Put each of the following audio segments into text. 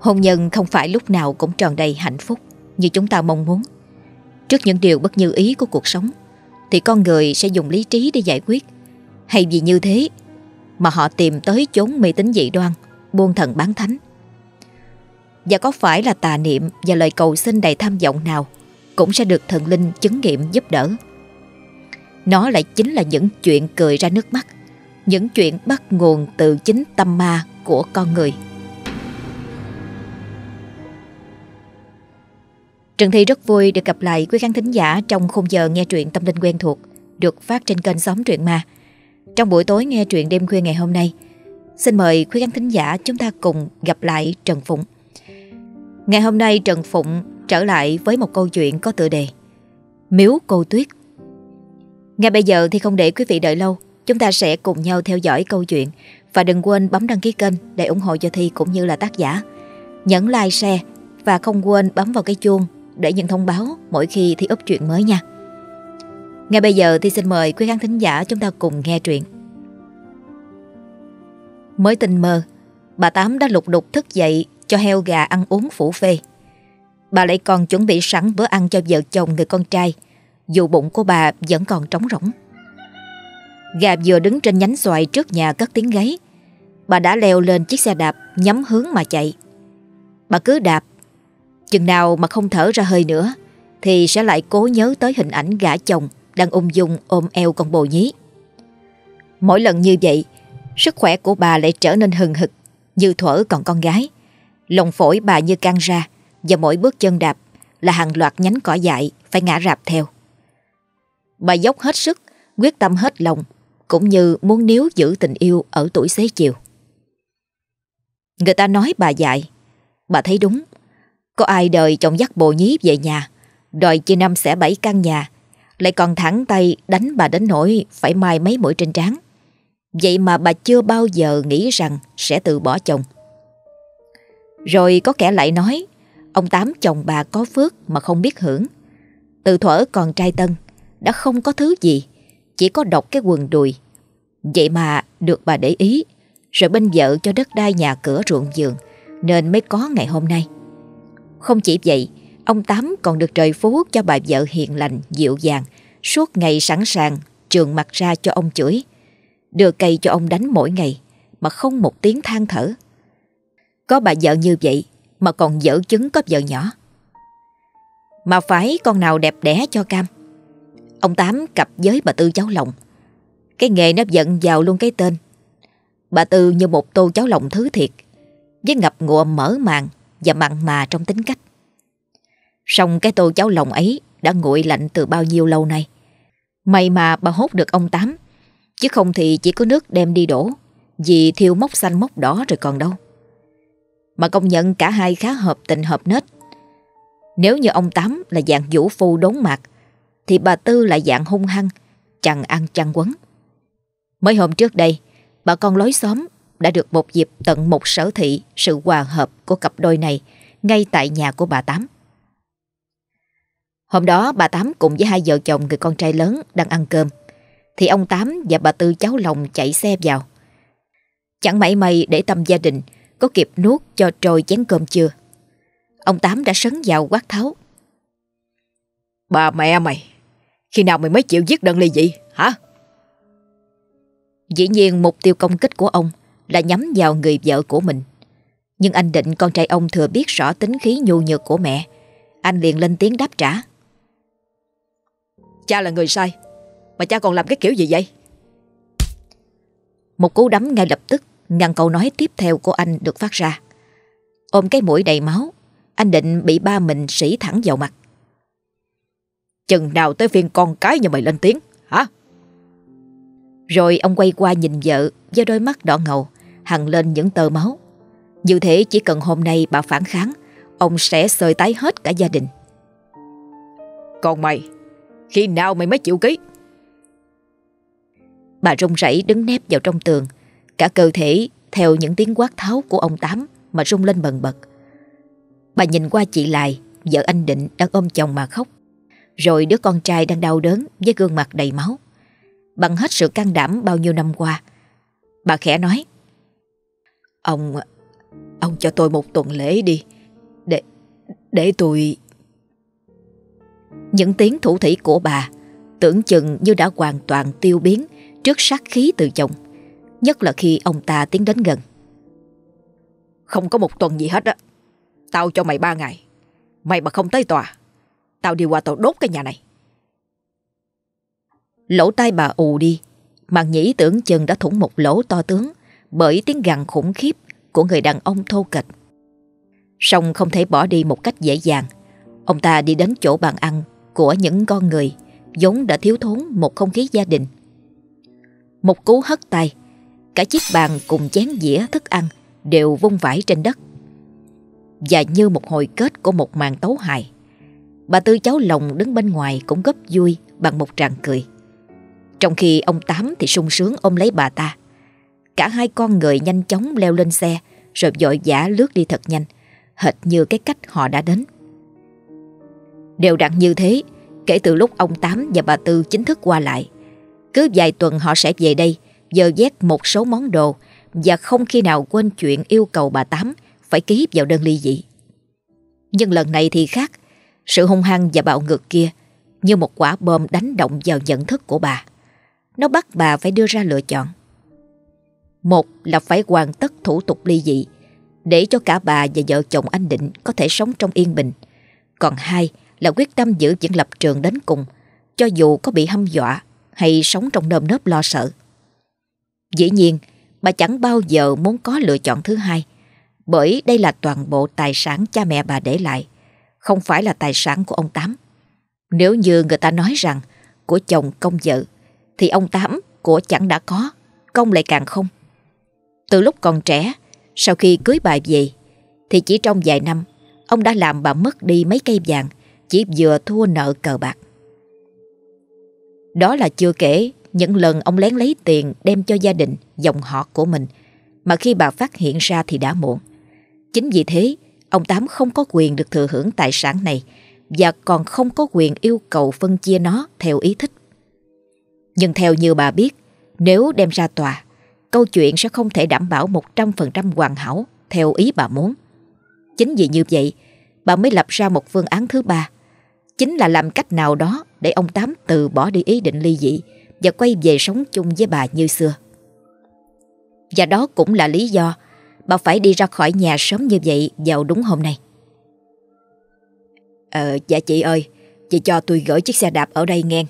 Hôn nhân không phải lúc nào cũng tròn đầy hạnh phúc như chúng ta mong muốn. Trước những điều bất như ý của cuộc sống thì con người sẽ dùng lý trí để giải quyết. Hay vì như thế mà họ tìm tới chốn mê tín dị đoan, buôn thần bán thánh. Và có phải là tà niệm và lời cầu xin đầy tham vọng nào cũng sẽ được thần linh chứng nghiệm giúp đỡ. Nó lại chính là những chuyện cười ra nước mắt, những chuyện bắt nguồn từ chính tâm ma của con người. Trần Thị rất vui được gặp lại quý khán thính giả trong khung giờ nghe truyện tâm linh quen thuộc được phát trên kênh Xóm Truyện Ma. Trong buổi tối nghe truyện đêm khuya ngày hôm nay, xin mời quý khán thính giả chúng ta cùng gặp lại Trần Phụng. Ngày hôm nay Trần Phụng trở lại với một câu chuyện có tựa đề Miếu Cô Tuyết. Ngay bây giờ thì không để quý vị đợi lâu, chúng ta sẽ cùng nhau theo dõi câu chuyện. Và đừng quên bấm đăng ký kênh để ủng hộ cho Thi cũng như là tác giả. Nhấn like, share và không quên bấm vào cái chuông để nhận thông báo mỗi khi Thi up truyện mới nha. Ngay bây giờ thì xin mời quý khán thính giả chúng ta cùng nghe truyện. Mới tinh mơ, bà Tám đã lục đục thức dậy cho heo gà ăn uống phủ phê. Bà lại còn chuẩn bị sẵn bữa ăn cho vợ chồng người con trai, dù bụng của bà vẫn còn trống rỗng. Gà vừa đứng trên nhánh xoài trước nhà cất tiếng gáy, bà đã leo lên chiếc xe đạp nhắm hướng mà chạy. Bà cứ đạp, chừng nào mà không thở ra hơi nữa thì sẽ lại cố nhớ tới hình ảnh gã chồng đang ung dung ôm eo con bồ nhí. Mỗi lần như vậy, sức khỏe của bà lại trở nên hừng hực như thuở còn con gái. Lòng phổi bà như căng ra, và mỗi bước chân đạp là hàng loạt nhánh cỏ dại phải ngã rạp theo. Bà dốc hết sức, quyết tâm hết lòng, cũng như muốn níu giữ tình yêu ở tuổi xế chiều. Người ta nói bà dại, bà thấy đúng. Có ai đời chồng dắt bồ nhí về nhà, đòi chia năm xẻ bảy căn nhà, lại còn thẳng tay đánh bà đến nỗi phải mai mấy mũi trên trán. Vậy mà bà chưa bao giờ nghĩ rằng sẽ từ bỏ chồng. Rồi có kẻ lại nói ông Tám chồng bà có phước mà không biết hưởng. Từ thuở còn trai tân đã không có thứ gì, chỉ có độc cái quần đùi. Vậy mà được bà để ý, rồi bên vợ cho đất đai nhà cửa ruộng vườn, nên mới có ngày hôm nay. Không chỉ vậy, ông Tám còn được trời phú cho bà vợ hiền lành, dịu dàng, suốt ngày sẵn sàng trườn mặt ra cho ông chửi, đưa cây cho ông đánh mỗi ngày mà không một tiếng than thở. Có bà vợ như vậy mà còn dở chứng có vợ nhỏ. Mà phải con nào đẹp đẽ cho cam. Ông Tám cặp với bà Tư cháu lòng. Cái nghề nó dẫn vào luôn cái tên. Bà Tư như một tô cháo lòng thứ thiệt, với ngập ngụa mở màng và mặn mà trong tính cách. Song cái tô cháo lòng ấy đã nguội lạnh từ bao nhiêu lâu nay. May mà bà hốt được ông Tám, chứ không thì chỉ có nước đem đi đổ, vì thiêu mốc xanh mốc đỏ rồi còn đâu. Mà công nhận cả hai khá hợp tình hợp nết. Nếu như ông Tám là dạng vũ phu đốn mạc, thì bà Tư là dạng hung hăng, chằn ăn chăn quấn. Mấy hôm trước đây, bà con lối xóm đã được một dịp tận một sở thị sự hòa hợp của cặp đôi này ngay tại nhà của bà Tám. Hôm đó bà Tám cùng với hai vợ chồng người con trai lớn đang ăn cơm, thì ông Tám và bà Tư cháu lòng chạy xe vào. Chẳng mảy may để tâm gia đình có kịp nuốt cho trôi chén cơm chưa, ông Tám đã sấn vào quát tháo: "Bà mẹ mày, khi nào mày mới chịu viết đơn ly dị hả?" Dĩ nhiên mục tiêu công kích của ông là nhắm vào người vợ của mình. Nhưng anh Định, con trai ông, thừa biết rõ tính khí nhu nhược của mẹ. Anh liền lên tiếng đáp trả: "Cha là người sai, mà cha còn làm cái kiểu gì vậy?" Một cú đấm ngay lập tức ngăn câu nói tiếp theo của anh được phát ra. Ôm cái mũi đầy máu, anh Định bị ba mình sỉ thẳng vào mặt: "Chừng nào tới phiên con cái nhà mày lên tiếng hả?" Rồi ông quay qua nhìn vợ với đôi mắt đỏ ngầu hằn lên những tơ máu. Như thế chỉ cần hôm nay bà phản kháng, ông sẽ xơi tái hết cả gia đình. "Còn mày, khi nào mày mới chịu ký?" Bà run rẩy đứng nép vào trong tường, cả cơ thể theo những tiếng quát tháo của ông Tám mà rung lên bần bật. Bà nhìn qua chị Lài, vợ anh Định đang ôm chồng mà khóc, rồi đứa con trai đang đau đớn với gương mặt đầy máu. Bằng hết sự can đảm bao nhiêu năm qua, bà khẽ nói: Ông Ông cho tôi một tuần lễ đi, để tôi... Những tiếng thủ thỉ của bà tưởng chừng như đã hoàn toàn tiêu biến trước sát khí từ chồng, nhất là khi ông ta tiến đến gần. Không có một tuần gì hết á. Tao cho mày 3 ngày. Mày mà không tới tòa, tao đi qua tao đốt cái nhà này. Lỗ tai bà ù đi, màng nhĩ tưởng chừng đã thủng một lỗ to tướng bởi tiếng gằn khủng khiếp của người đàn ông thô kệch. Song không thể bỏ đi một cách dễ dàng. Ông ta đi đến chỗ bàn ăn của những con người vốn đã thiếu thốn một không khí gia đình. Một cú hất tay, cả chiếc bàn cùng chén dĩa thức ăn đều vung vãi trên đất. Và như một hồi kết của một màn tấu hài, bà Tư cháu Lòng đứng bên ngoài cũng góp vui bằng một tràng cười, trong khi ông Tám thì sung sướng ôm lấy bà ta. Cả hai con người nhanh chóng leo lên xe rồi vội vã lướt đi thật nhanh, hệt như cái cách họ đã đến. Đều đặn như thế kể từ lúc ông Tám và bà Tư chính thức qua lại. Cứ vài tuần họ sẽ về đây dơ vét một số món đồ và không khi nào quên chuyện yêu cầu bà Tám phải ký vào đơn ly dị. Nhưng lần này thì khác. Sự hung hăng và bạo ngược kia như một quả bom đánh động vào nhận thức của bà. Nó bắt bà phải đưa ra lựa chọn. Một là phải hoàn tất thủ tục ly dị để cho cả bà và vợ chồng anh Định có thể sống trong yên bình. Còn hai là quyết tâm giữ vững lập trường đến cùng, cho dù có bị hăm dọa hay sống trong nơm nớp lo sợ. Dĩ nhiên, bà chẳng bao giờ muốn có lựa chọn thứ hai, bởi đây là toàn bộ tài sản cha mẹ bà để lại, không phải là tài sản của ông Tám. Nếu như người ta nói rằng của chồng công vợ, thì ông Tám của chẳng đã có, công lại càng không. Từ lúc còn trẻ, sau khi cưới bà về, thì chỉ trong vài năm, ông đã làm bà mất đi mấy cây vàng chỉ vừa thua nợ cờ bạc. Đó là chưa kể những lần ông lén lấy tiền đem cho gia đình, dòng họ của mình, mà khi bà phát hiện ra thì đã muộn. Chính vì thế, ông Tám không có quyền được thừa hưởng tài sản này và còn không có quyền yêu cầu phân chia nó theo ý thích. Nhưng theo như bà biết, nếu đem ra tòa, câu chuyện sẽ không thể đảm bảo 100% hoàn hảo theo ý bà muốn. Chính vì như vậy, bà mới lập ra một phương án thứ ba, chính là làm cách nào đó để ông Tám từ bỏ đi ý định ly dị và quay về sống chung với bà như xưa. Và đó cũng là lý do bà phải đi ra khỏi nhà sớm như vậy vào đúng hôm nay. Dạ chị ơi, chị cho tôi gửi chiếc xe đạp ở đây nghe.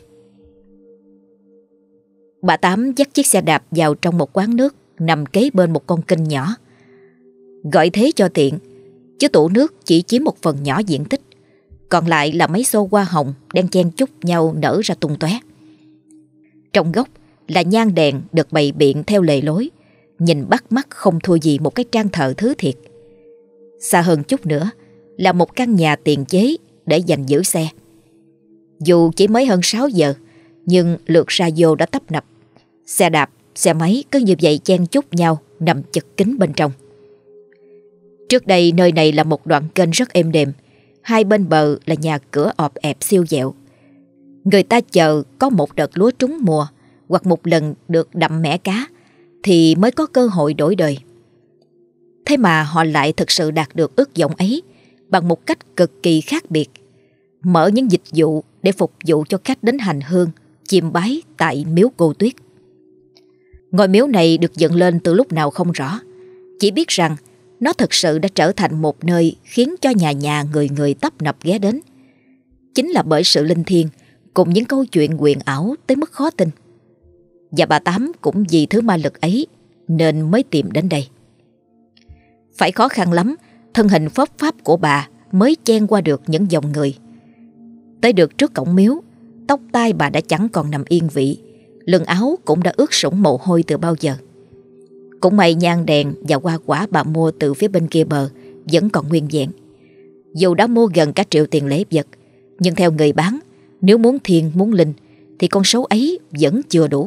Bà Tám dắt chiếc xe đạp vào trong một quán nước nằm kế bên một con kênh nhỏ. Gọi thế cho tiện, chứ tủ nước chỉ chiếm một phần nhỏ diện tích, còn lại là mấy xô hoa hồng đang chen chúc nhau nở ra tung tóe. Trong góc là nhang đèn được bày biện theo lề lối, nhìn bắt mắt không thua gì một cái trang thờ thứ thiệt. Xa hơn chút nữa là một căn nhà tiền chế để dành giữ xe. Dù chỉ mới hơn 6 giờ, nhưng lượt ra vô đã tấp nập. Xe đạp, xe máy cứ như vậy chen chúc nhau nằm chật kín bên trong. Trước đây nơi này là một đoạn kênh rất êm đềm, hai bên bờ là nhà cửa ọp ẹp siêu vẹo. Người ta chờ có một đợt lúa trúng mùa hoặc một lần được đậm mẻ cá thì mới có cơ hội đổi đời. Thế mà họ lại thực sự đạt được ước vọng ấy bằng một cách cực kỳ khác biệt. Mở những dịch vụ để phục vụ cho khách đến hành hương, chiêm bái tại miếu Cô Tuyết. Ngôi miếu này được dựng lên từ lúc nào không rõ, chỉ biết rằng nó thực sự đã trở thành một nơi khiến cho nhà nhà người người tấp nập ghé đến. Chính là bởi sự linh thiêng cùng những câu chuyện huyền ảo tới mức khó tin. Và bà Tám cũng vì thứ ma lực ấy nên mới tìm đến đây. Phải khó khăn lắm, thân hình phốp pháp của bà mới chen qua được những dòng người. Tới được trước cổng miếu, tóc tai bà đã chẳng còn nằm yên vị, lưng áo cũng đã ướt sũng mồ hôi từ bao giờ. Cũng may nhang đèn và hoa quả bà mua từ phía bên kia bờ vẫn còn nguyên vẹn. Dù đã mua gần cả triệu tiền lễ vật, nhưng theo người bán, nếu muốn thiêng muốn linh thì con số ấy vẫn chưa đủ.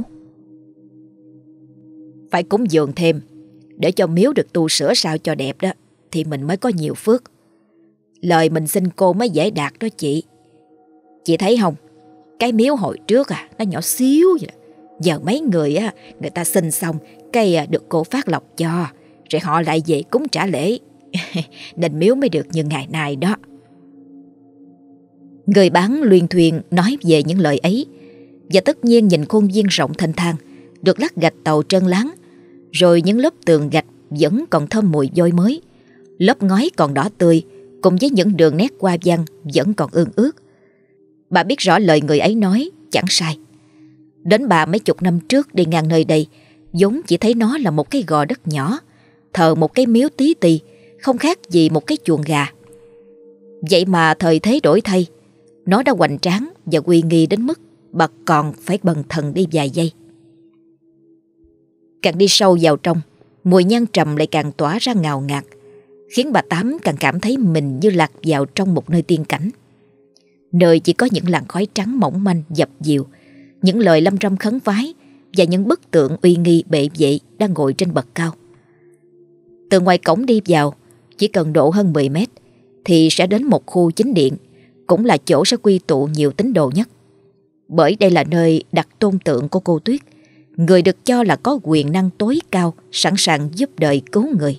Phải cúng dường thêm, để cho miếu được tu sửa sao cho đẹp đó, thì mình mới có nhiều phước. Lời mình xin cô mới dễ đạt đó chị. Chị thấy không, cái miếu hồi trước nó nhỏ xíu vậy đó. Giờ mấy người người ta xin xong cái được cô phát lộc cho, rồi họ lại về cúng trả lễ, nên miếu mới được như ngày nay đó. Người bán luyên thuyên nói về những lời ấy, và tất nhiên nhìn khuôn viên rộng thênh thang, được lát gạch tàu trơn láng, rồi những lớp tường gạch vẫn còn thơm mùi vôi mới, lớp ngói còn đỏ tươi, cùng với những đường nét hoa văn vẫn còn ương ướt. Bà biết rõ lời người ấy nói chẳng sai. Đến bà mấy chục năm trước đi ngang nơi đây, vốn chỉ thấy nó là một cái gò đất nhỏ, thờ một cái miếu tí tì, không khác gì một cái chuồng gà. Vậy mà thời thế đổi thay, nó đã hoành tráng và uy nghi đến mức bà còn phải bần thần đi vài giây. Càng đi sâu vào trong, mùi nhang trầm lại càng tỏa ra ngào ngạt, khiến bà Tám càng cảm thấy mình như lạc vào trong một nơi tiên cảnh, nơi chỉ có những làn khói trắng mỏng manh dập dìu, những lời lâm râm khấn vái và những bức tượng uy nghi bệ vệ đang ngồi trên bậc cao. Từ ngoài cổng đi vào, chỉ cần độ hơn 10 mét thì sẽ đến một khu chính điện, cũng là chỗ sẽ quy tụ nhiều tín đồ nhất. Bởi đây là nơi đặt tôn tượng của cô Tuyết, người được cho là có quyền năng tối cao, sẵn sàng giúp đời cứu người.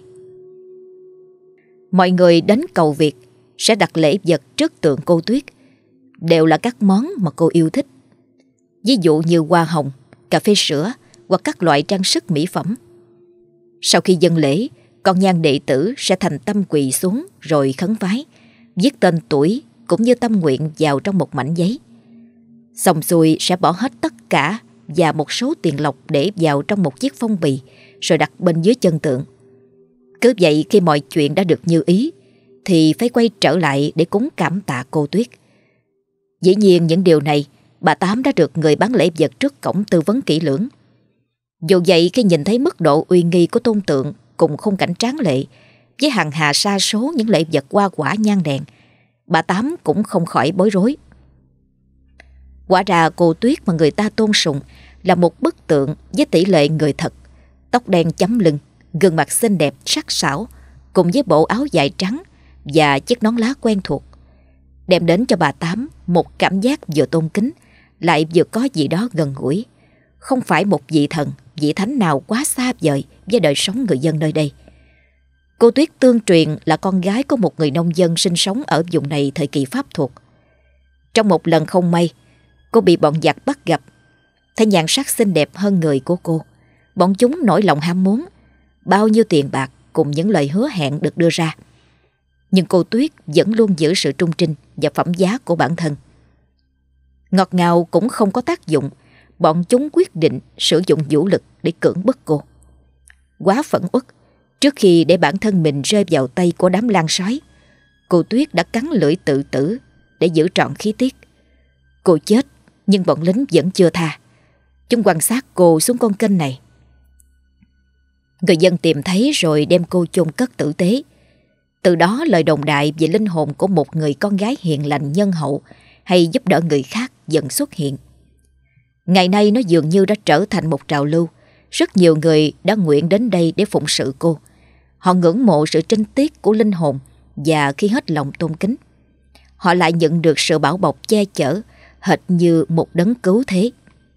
Mọi người đến cầu Việt sẽ đặt lễ vật trước tượng cô Tuyết, đều là các món mà cô yêu thích. Ví dụ như hoa hồng, cà phê sữa hoặc các loại trang sức mỹ phẩm. Sau khi dâng lễ, con nhang đệ tử sẽ thành tâm quỳ xuống rồi khấn vái, viết tên tuổi cũng như tâm nguyện vào trong một mảnh giấy. Xong xuôi sẽ bỏ hết tất cả và một số tiền lộc để vào trong một chiếc phong bì rồi đặt bên dưới chân tượng. Cứ vậy khi mọi chuyện đã được như ý thì phải quay trở lại để cúng cảm tạ cô Tuyết. Dĩ nhiên những điều này bà Tám đã được người bán lễ vật trước cổng tư vấn kỹ lưỡng. Dù vậy khi nhìn thấy mức độ uy nghi của tôn tượng cùng khung cảnh tráng lệ với hàng hà sa số những lễ vật hoa quả nhang đèn, bà Tám cũng không khỏi bối rối. Quả ra cô Tuyết mà người ta tôn sùng là một bức tượng với tỷ lệ người thật, tóc đen chấm lưng, gương mặt xinh đẹp sắc sảo, cùng với bộ áo dài trắng và chiếc nón lá quen thuộc, đem đến cho bà Tám một cảm giác vừa tôn kính lại vừa có gì đó gần gũi, không phải một vị thần, vị thánh nào quá xa vời với đời sống người dân nơi đây. Cô Tuyết tương truyền là con gái của một người nông dân sinh sống ở vùng này thời kỳ Pháp thuộc. Trong một lần không may, cô bị bọn giặc bắt gặp. Thấy nhan sắc xinh đẹp hơn người của cô, bọn chúng nổi lòng ham muốn, bao nhiêu tiền bạc cùng những lời hứa hẹn được đưa ra. Nhưng cô Tuyết vẫn luôn giữ sự trung trinh và phẩm giá của bản thân. Ngọt ngào cũng không có tác dụng, bọn chúng quyết định sử dụng vũ lực để cưỡng bức cô. Quá phẫn uất, trước khi để bản thân mình rơi vào tay của đám lang sói, cô Tuyết đã cắn lưỡi tự tử để giữ trọn khí tiết. Cô chết, nhưng bọn lính vẫn chưa tha. Chúng quan sát cô xuống con kênh này. Người dân tìm thấy rồi đem cô chôn cất tử tế. Từ đó lời đồn đại về linh hồn của một người con gái hiền lành nhân hậu hay giúp đỡ người khác dần xuất hiện. Ngày nay nó dường như đã trở thành một trào lưu. Rất nhiều người đã nguyện đến đây để phụng sự cô. Họ ngưỡng mộ sự trinh tiết của linh hồn, và khi hết lòng tôn kính, họ lại nhận được sự bảo bọc che chở hệt như một đấng cứu thế.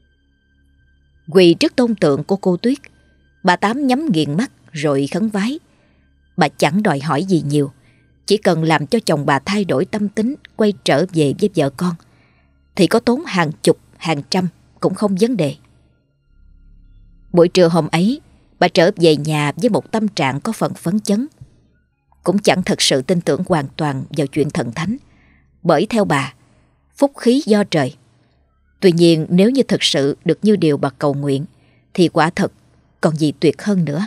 Quỳ trước tôn tượng của cô Tuyết, bà Tám nhắm nghiền mắt rồi khấn vái. Bà chẳng đòi hỏi gì nhiều, chỉ cần làm cho chồng bà thay đổi tâm tính, quay trở về với vợ con, thì có tốn hàng chục, hàng trăm cũng không vấn đề. Buổi trưa hôm ấy, bà trở về nhà với một tâm trạng có phần phấn chấn. Cũng chẳng thật sự tin tưởng hoàn toàn vào chuyện thần thánh, bởi theo bà, phúc khí do trời. Tuy nhiên nếu như thực sự được như điều bà cầu nguyện, thì quả thật còn gì tuyệt hơn nữa.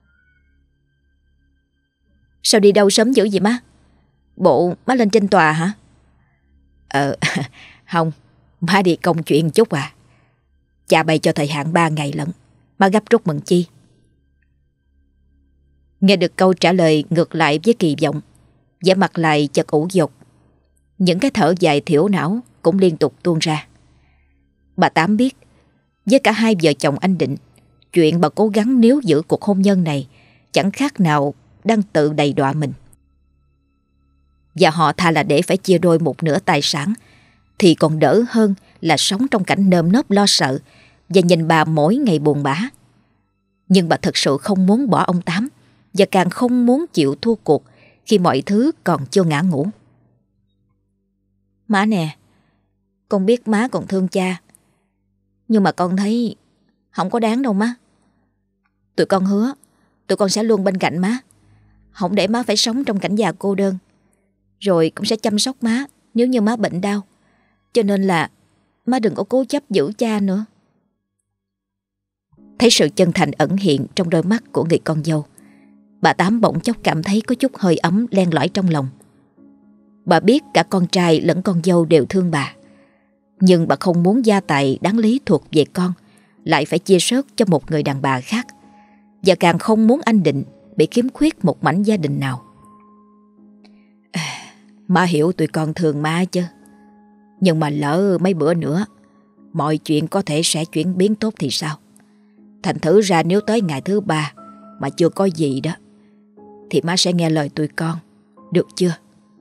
Sao đi đâu sớm dữ vậy má? Bộ má lên trên tòa hả? Không, má đi công chuyện chút à. Cha bày cho thời hạn 3 ngày lận, má gấp rút mừng chi? Nghe được câu trả lời ngược lại với kỳ vọng, vẻ mặt lại chợt ủ dột. Những cái thở dài thiểu não cũng liên tục tuôn ra. Bà Tám biết, với cả hai vợ chồng anh Định, chuyện bà cố gắng níu giữ cuộc hôn nhân này chẳng khác nào đang tự đầy đọa mình. Và họ thà là để phải chia đôi một nửa tài sản thì còn đỡ hơn là sống trong cảnh nơm nớp lo sợ và nhìn bà mỗi ngày buồn bã. Nhưng bà thật sự không muốn bỏ ông Tám, và càng không muốn chịu thua cuộc khi mọi thứ còn chưa ngã ngũ. Má nè, con biết má còn thương cha, nhưng mà con thấy không có đáng đâu má. Tụi con hứa tụi con sẽ luôn bên cạnh má, không để má phải sống trong cảnh già cô đơn. Rồi cũng sẽ chăm sóc má nếu như má bệnh đau. Cho nên là má đừng có cố chấp giữ cha nữa. Thấy sự chân thành ẩn hiện trong đôi mắt của người con dâu, bà Tám bỗng chốc cảm thấy có chút hơi ấm len lỏi trong lòng. Bà biết cả con trai lẫn con dâu đều thương bà, nhưng bà không muốn gia tài đáng lý thuộc về con lại phải chia sớt cho một người đàn bà khác, và càng không muốn anh Định bị khiếm khuyết một mảnh gia đình nào. Má hiểu tụi con thương má chứ, nhưng mà lỡ mấy bữa nữa mọi chuyện có thể sẽ chuyển biến tốt thì sao? Thành thử ra nếu tới ngày thứ 3 mà chưa có gì đó, thì má sẽ nghe lời tụi con, được chưa?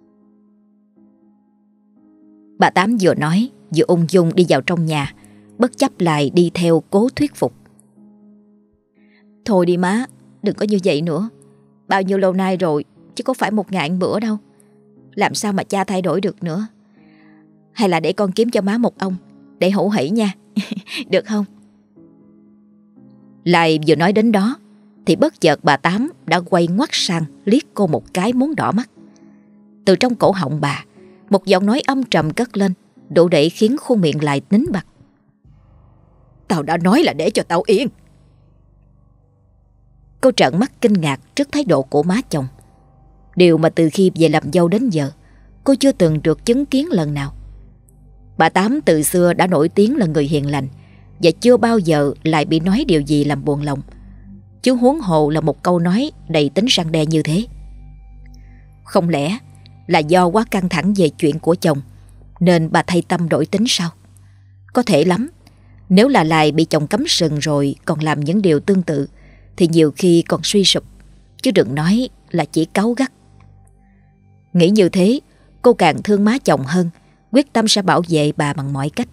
Bà Tám vừa nói vừa ung dung đi vào trong nhà, bất chấp lại đi theo cố thuyết phục. Thôi đi má, đừng có như vậy nữa. Bao nhiêu lâu nay rồi, chứ có phải một ngày bữa đâu. Làm sao mà cha thay đổi được nữa. Hay là để con kiếm cho má một ông để hữu hỷ nha. Được không? Lại vừa nói đến đó thì bất chợt bà Tám đã quay ngoắt sang liếc cô một cái muốn đỏ mắt. Từ trong cổ họng bà, một giọng nói âm trầm cất lên, đủ để khiến khuôn miệng lại nín bặt. Tao đã nói là để cho tao yên. Cô trợn mắt kinh ngạc trước thái độ của má chồng. Điều mà từ khi về làm dâu đến giờ cô chưa từng được chứng kiến lần nào. Bà Tám từ xưa đã nổi tiếng là người hiền lành, và chưa bao giờ lại bị nói điều gì làm buồn lòng, chứ huống hồ là một câu nói đầy tính răn đe như thế. Không lẽ là do quá căng thẳng về chuyện của chồng nên bà thay tâm đổi tính sao? Có thể lắm. Nếu là Lai bị chồng cấm sừng rồi còn làm những điều tương tự thì nhiều khi còn suy sụp, chứ đừng nói là chỉ cáu gắt. Nghĩ như thế, cô càng thương má chồng hơn, quyết tâm sẽ bảo vệ bà bằng mọi cách.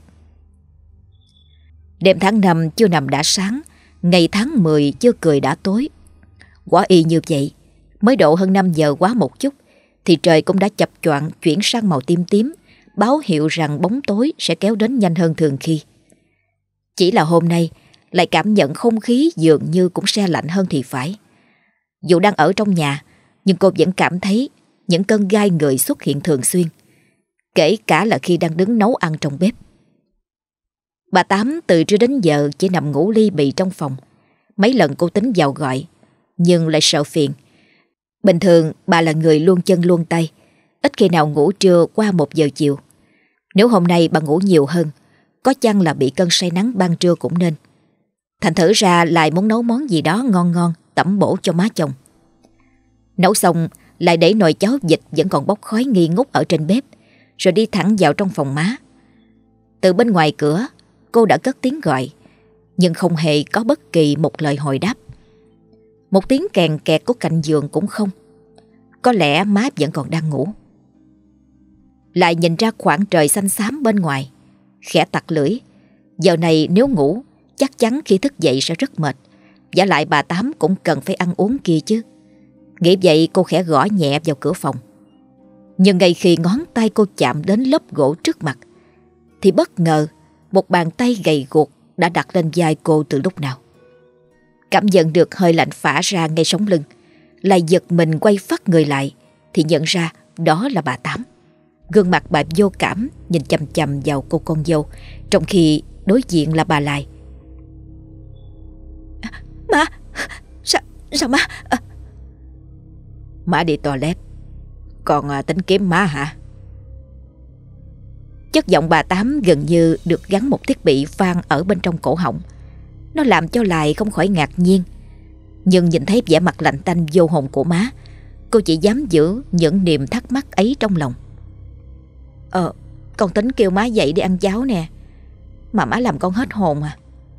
Đêm tháng 5 chưa nằm đã sáng, ngày tháng 10 chưa cười đã tối. Quả y như vậy, mới độ hơn 5 giờ quá một chút thì trời cũng đã chập choạng chuyển sang màu tím tím, báo hiệu rằng bóng tối sẽ kéo đến nhanh hơn thường khi. Chỉ là hôm nay lại cảm nhận không khí dường như cũng se lạnh hơn thì phải. Dù đang ở trong nhà, nhưng cô vẫn cảm thấy những cơn gai người xuất hiện thường xuyên, kể cả là khi đang đứng nấu ăn trong bếp. Bà Tám từ trưa đến giờ chỉ nằm ngủ li bì trong phòng. Mấy lần cô tính vào gọi, nhưng lại sợ phiền. Bình thường bà là người luôn chân luôn tay, ít khi nào ngủ trưa qua 1 giờ chiều. Nếu hôm nay bà ngủ nhiều hơn, có chăng là bị cơn say nắng ban trưa cũng nên. Thành thử ra lại muốn nấu món gì đó ngon ngon tẩm bổ cho má chồng. Nấu xong lại để nồi cháo vịt vẫn còn bốc khói nghi ngút ở trên bếp, rồi đi thẳng vào trong phòng má. Từ bên ngoài cửa cô đã cất tiếng gọi, nhưng không hề có bất kỳ một lời hồi đáp. Một tiếng kèn kẹt của cạnh giường cũng không. Có lẽ má vẫn còn đang ngủ. Lại nhìn ra khoảng trời xanh xám bên ngoài, khẽ tặc lưỡi. Giờ này nếu ngủ, chắc chắn khi thức dậy sẽ rất mệt. Vả lại bà Tám cũng cần phải ăn uống kia chứ. Nghĩ vậy cô khẽ gõ nhẹ vào cửa phòng. Nhưng ngay khi ngón tay cô chạm đến lớp gỗ trước mặt thì bất ngờ một bàn tay gầy guộc đã đặt lên vai cô từ lúc nào. Cảm nhận được hơi lạnh phả ra ngay sống lưng, lại giật mình quay phắt người lại thì nhận ra đó là bà Tám. Gương mặt bà vô cảm nhìn chằm chằm vào cô con dâu, trong khi đối diện là bà Lai. Má, sao má? Má đi toilet, còn tính kiếm má hả? Chất giọng bà Tám gần như được gắn một thiết bị vang ở bên trong cổ họng. Nó làm cho Lai không khỏi ngạc nhiên. Nhưng nhìn thấy vẻ mặt lạnh tanh vô hồn của má, cô chỉ dám giữ những niềm thắc mắc ấy trong lòng. Con tính kêu má dậy đi ăn cháo nè, mà má làm con hết hồn à.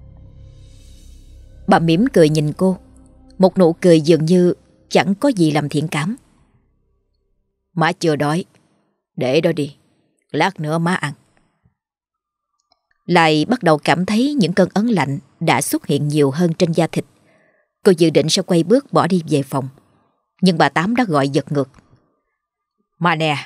Bà mỉm cười nhìn cô, một nụ cười dường như chẳng có gì làm thiện cảm. Má chưa đói, để đó đi, lát nữa má ăn. Lại bắt đầu cảm thấy những cơn ớn lạnh đã xuất hiện nhiều hơn trên da thịt. Cô dự định sẽ quay bước bỏ đi về phòng, nhưng bà Tám đã gọi giật ngược. Mà nè.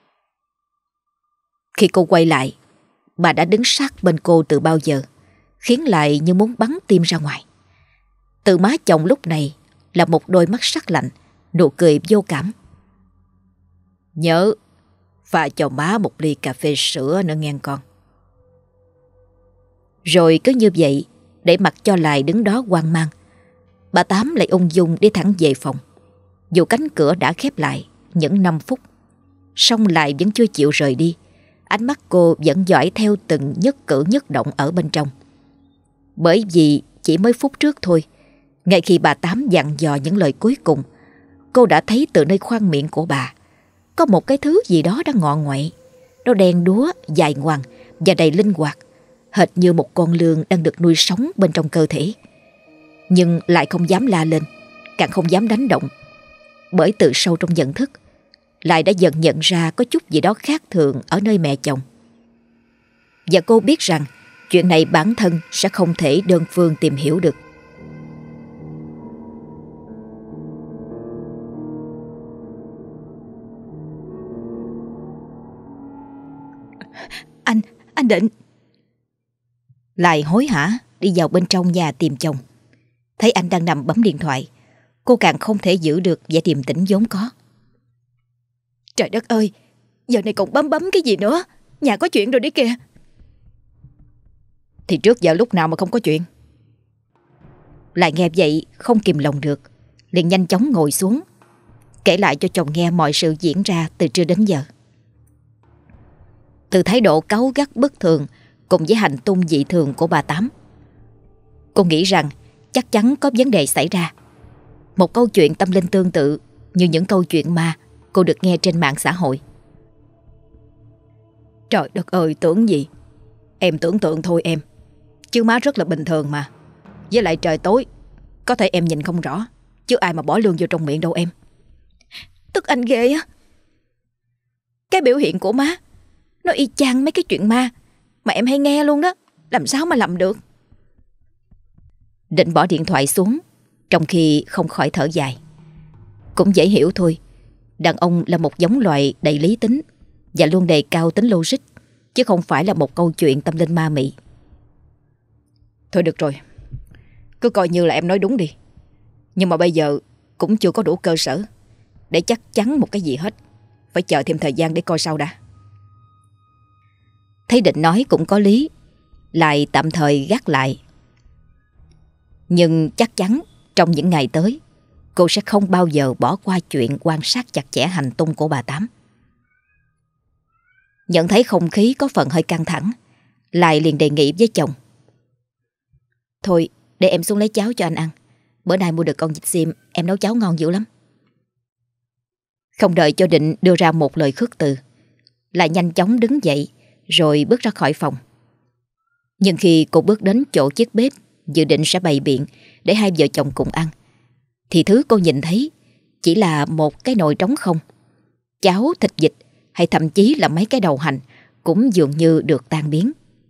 Khi cô quay lại, bà đã đứng sát bên cô từ bao giờ, khiến lại như muốn bắn tim ra ngoài. Từ má chồng lúc này là một đôi mắt sắc lạnh, nụ cười vô cảm. Nhớ pha cho má một ly cà phê sữa nữa nghe con. Rồi cứ như vậy, để mặc cho Lại đứng đó hoang mang, bà Tám lại ung dung đi thẳng về phòng. Dù cánh cửa đã khép lại những 5 phút, song Lại vẫn chưa chịu rời đi. Ánh mắt cô vẫn dõi theo từng nhất cử nhất động ở bên trong. Bởi vì chỉ mấy phút trước thôi, ngay khi bà Tám dặn dò những lời cuối cùng, cô đã thấy từ nơi khoang miệng của bà có một cái thứ gì đó đang ngọ nguậy. Nó đen đúa, dài ngoằng và đầy linh hoạt, hệt như một con lươn đang được nuôi sống bên trong cơ thể. Nhưng lại không dám la lên, càng không dám đánh động. Bởi từ sâu trong nhận thức, Lại đã dần nhận ra có chút gì đó khác thường ở nơi mẹ chồng. Và cô biết rằng chuyện này bản thân sẽ không thể đơn phương tìm hiểu được. Anh Định. Lại hối hả đi vào bên trong nhà tìm chồng. Thấy anh đang nằm bấm điện thoại, cô càng không thể giữ được vẻ điềm tĩnh vốn có. Trời đất ơi, giờ này còn bấm cái gì nữa? Nhà có chuyện rồi đấy kìa. Thì trước giờ lúc nào mà không có chuyện. Lại nghe vậy không kìm lòng được, liền nhanh chóng ngồi xuống, kể lại cho chồng nghe mọi sự diễn ra từ trưa đến giờ. Từ thái độ cáu gắt bất thường cùng với hành tung dị thường của bà Tám, cô nghĩ rằng chắc chắn có vấn đề xảy ra. Một câu chuyện tâm linh tương tự như những câu chuyện ma cô được nghe trên mạng xã hội. Trời đất ơi, tưởng gì? Em tưởng tượng thôi em. Chứ má rất là bình thường mà. Với lại trời tối, có thể em nhìn không rõ, chứ ai mà bỏ lương vô trong miệng đâu em. Tức anh ghê á. Cái biểu hiện của má nó y chang mấy cái chuyện ma mà em hay nghe luôn đó. Làm sao mà lầm được. Định bỏ điện thoại xuống, trong khi không khỏi thở dài. Cũng dễ hiểu thôi, đàn ông là một giống loài đầy lý tính và luôn đề cao tính logic, chứ không phải là một câu chuyện tâm linh ma mị. Thôi được rồi, cứ coi như là em nói đúng đi. Nhưng mà bây giờ cũng chưa có đủ cơ sở để chắc chắn một cái gì hết. Phải chờ thêm thời gian để coi sau đã. Thấy Định nói cũng có lý, Lại tạm thời gác lại. Nhưng chắc chắn trong những ngày tới, cô sẽ không bao giờ bỏ qua chuyện quan sát chặt chẽ hành tung của bà Tám. Nhận thấy không khí có phần hơi căng thẳng, Lại liền đề nghị với chồng. Thôi để em xuống lấy cháo cho anh ăn. Bữa nay mua được con vịt xiêm, em nấu cháo ngon dữ lắm. Không đợi cho Định đưa ra một lời khước từ, Lại nhanh chóng đứng dậy rồi bước ra khỏi phòng. Nhưng khi cô bước đến chỗ chiếc bếp dự định sẽ bày biện để hai vợ chồng cùng ăn, thì thứ cô nhìn thấy chỉ là một cái nồi trống không. Cháo, thịt vịt hay thậm chí là mấy cái đầu hành cũng dường như được tan biến.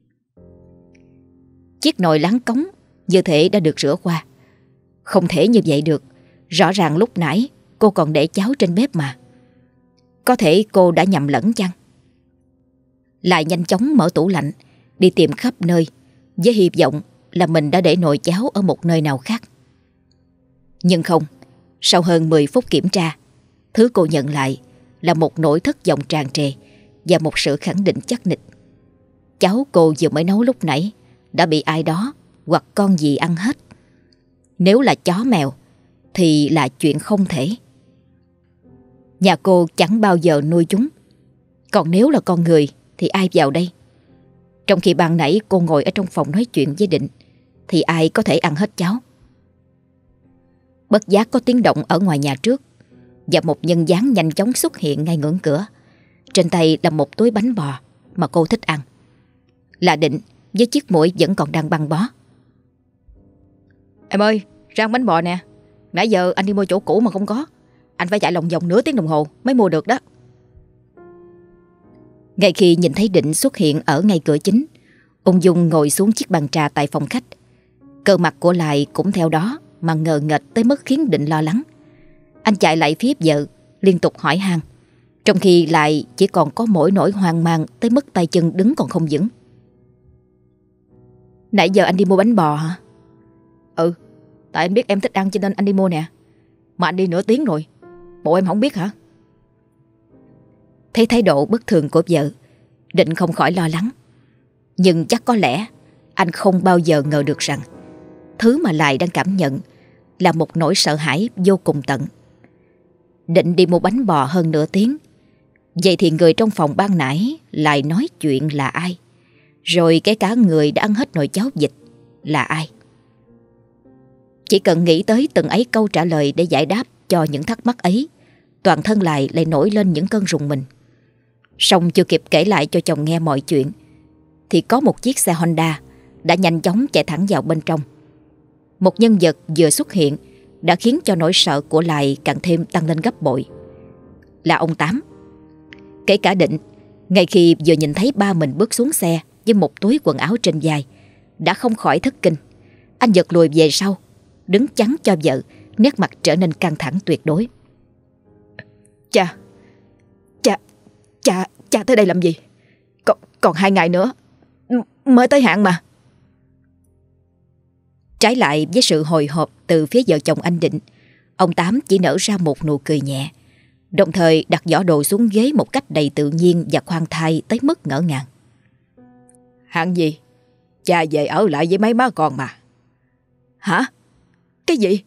Chiếc nồi láng cống như thể đã được rửa qua. Không thể như vậy được. Rõ ràng lúc nãy cô còn để cháo trên bếp mà. Có thể cô đã nhầm lẫn chăng? Lại nhanh chóng mở tủ lạnh, đi tìm khắp nơi với hy vọng là mình đã để nồi cháo ở một nơi nào khác. Nhưng không, sau hơn 10 phút kiểm tra, thứ cô nhận lại là một nỗi thất vọng tràn trề và một sự khẳng định chắc nịch. Cháo cô vừa mới nấu lúc nãy đã bị ai đó hoặc con gì ăn hết. Nếu là chó mèo thì là chuyện không thể. Nhà cô chẳng bao giờ nuôi chúng. Còn nếu là con người thì ai vào đây? Trong khi ban nãy cô ngồi ở trong phòng nói chuyện với Định thì ai có thể ăn hết cháo? Bất giác có tiếng động ở ngoài nhà trước, và một nhân dáng nhanh chóng xuất hiện ngay ngưỡng cửa. Trên tay là một túi bánh bò mà cô thích ăn. Là Định với chiếc mũi vẫn còn đang băng bó. Em ơi, rang bánh bò nè. Nãy giờ anh đi mua chỗ cũ mà không có. Anh phải chạy lòng vòng nửa tiếng đồng hồ mới mua được đó. Ngay khi nhìn thấy Định xuất hiện ở ngay cửa chính, ung dung ngồi xuống chiếc bàn trà tại phòng khách, cơ mặt của Lại cũng theo đó mà ngờ nghệch tới mức khiến Định lo lắng. Anh chạy lại phía vợ, liên tục hỏi han, trong khi lại chỉ còn có mỗi nỗi hoang mang tới mức tay chân đứng còn không vững. Nãy giờ anh đi mua bánh bò hả? Ừ, tại anh biết em thích ăn cho nên anh đi mua nè. Mà anh đi nửa tiếng rồi, bộ em không biết hả? Thấy thái độ bất thường của vợ, Định không khỏi lo lắng. Nhưng chắc có lẽ anh không bao giờ ngờ được rằng thứ mà Lại đang cảm nhận là một nỗi sợ hãi vô cùng tận. Định đi mua bánh bò hơn nửa tiếng. Vậy thì người trong phòng ban nãy lại nói chuyện là ai? Rồi cái cả người đã ăn hết nồi cháo vịt là ai? Chỉ cần nghĩ tới từng ấy câu trả lời để giải đáp cho những thắc mắc ấy, toàn thân lại nổi lên những cơn rùng mình. Song chưa kịp kể lại cho chồng nghe mọi chuyện thì có một chiếc xe Honda đã nhanh chóng chạy thẳng vào bên trong. Một nhân vật vừa xuất hiện đã khiến cho nỗi sợ của Lại càng thêm tăng lên gấp bội. Là ông Tám. Kể cả Định, ngay khi vừa nhìn thấy ba mình bước xuống xe với một túi quần áo trên vai, đã không khỏi thất kinh. Anh giật lùi về sau, đứng chắn cho vợ, nét mặt trở nên căng thẳng tuyệt đối. Cha tới đây làm gì? Còn 2 ngày nữa mới tới hạn mà. Trái lại với sự hồi hộp từ phía vợ chồng anh Định, ông Tám chỉ nở ra một nụ cười nhẹ, đồng thời đặt giỏ đồ xuống ghế một cách đầy tự nhiên và khoan thai tới mức ngỡ ngàng. Hạn gì? Cha về ở lại với mấy má con mà. Hả? Cái gì?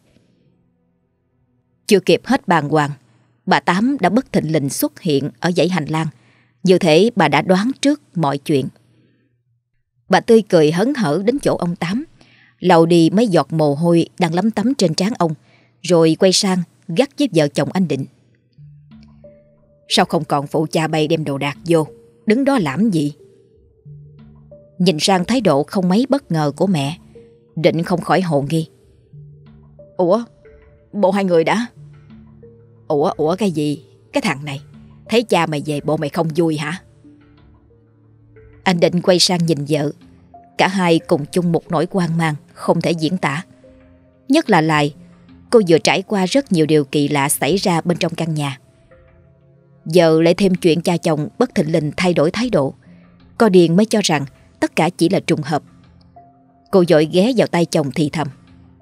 Chưa kịp hết bàng hoàng, bà Tám đã bất thình lình xuất hiện ở dãy hành lang. Như thể bà đã đoán trước mọi chuyện. Bà tươi cười hớn hở đến chỗ ông Tám, lau đi mấy giọt mồ hôi đang lấm tấm trên trán ông, rồi quay sang gắt với vợ chồng anh Định. Sao không còn phụ cha bay đem đồ đạc vô, đứng đó làm gì? Nhìn sang thái độ không mấy bất ngờ của mẹ, Định không khỏi hồ nghi. Ủa? Bộ 2 người đã? Ủa cái gì? Cái thằng này thấy cha mày về bộ mày không vui hả? Anh Định quay sang nhìn vợ. Cả hai cùng chung một nỗi hoang mang không thể diễn tả. Nhất là Lại, cô vừa trải qua rất nhiều điều kỳ lạ xảy ra bên trong căn nhà. Giờ lại thêm chuyện cha chồng bất thình lình thay đổi thái độ. Cô điền mới cho rằng tất cả chỉ là trùng hợp. Cô vội ghé vào tay chồng thì thầm.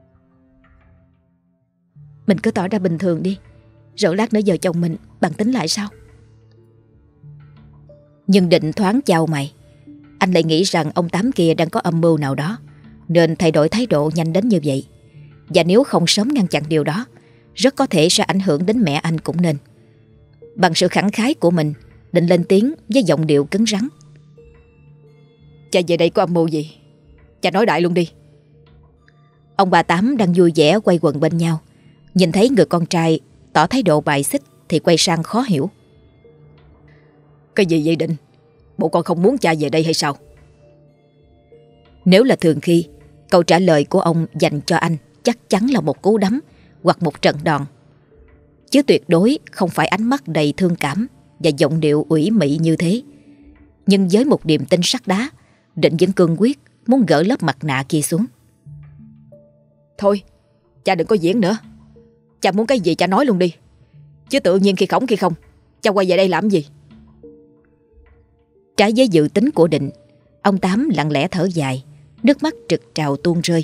Mình cứ tỏ ra bình thường đi, rồi lát nữa vợ chồng mình bàn tính lại sao? Nhưng Định thoáng chau mày. Anh lại nghĩ rằng ông Tám kia đang có âm mưu nào đó, nên thay đổi thái độ nhanh đến như vậy. Và nếu không sớm ngăn chặn điều đó, rất có thể sẽ ảnh hưởng đến mẹ anh cũng nên. Bằng sự khẳng khái của mình, Định lên tiếng với giọng điệu cứng rắn. Cha về đây có âm mưu gì? Cha nói đại luôn đi. Ông bà Tám đang vui vẻ quay quần bên nhau, nhìn thấy người con trai tỏ thái độ bài xích thì quay sang khó hiểu. Cái gì vậy Định? Bộ con không muốn cha về đây hay sao? Nếu là thường khi, câu trả lời của ông dành cho anh chắc chắn là một cú đấm hoặc một trận đòn, chứ tuyệt đối không phải ánh mắt đầy thương cảm và giọng điệu ủy mị như thế. Nhưng với một niềm tin sắt đá, Định vẫn cương quyết muốn gỡ lớp mặt nạ kia xuống. Thôi, cha đừng có diễn nữa. Cha muốn cái gì cha nói luôn đi. Chứ tự nhiên khi khổng khi không, cha quay về đây làm gì? Trái với dự tính của Định, ông Tám lặng lẽ thở dài, nước mắt trực trào tuôn rơi.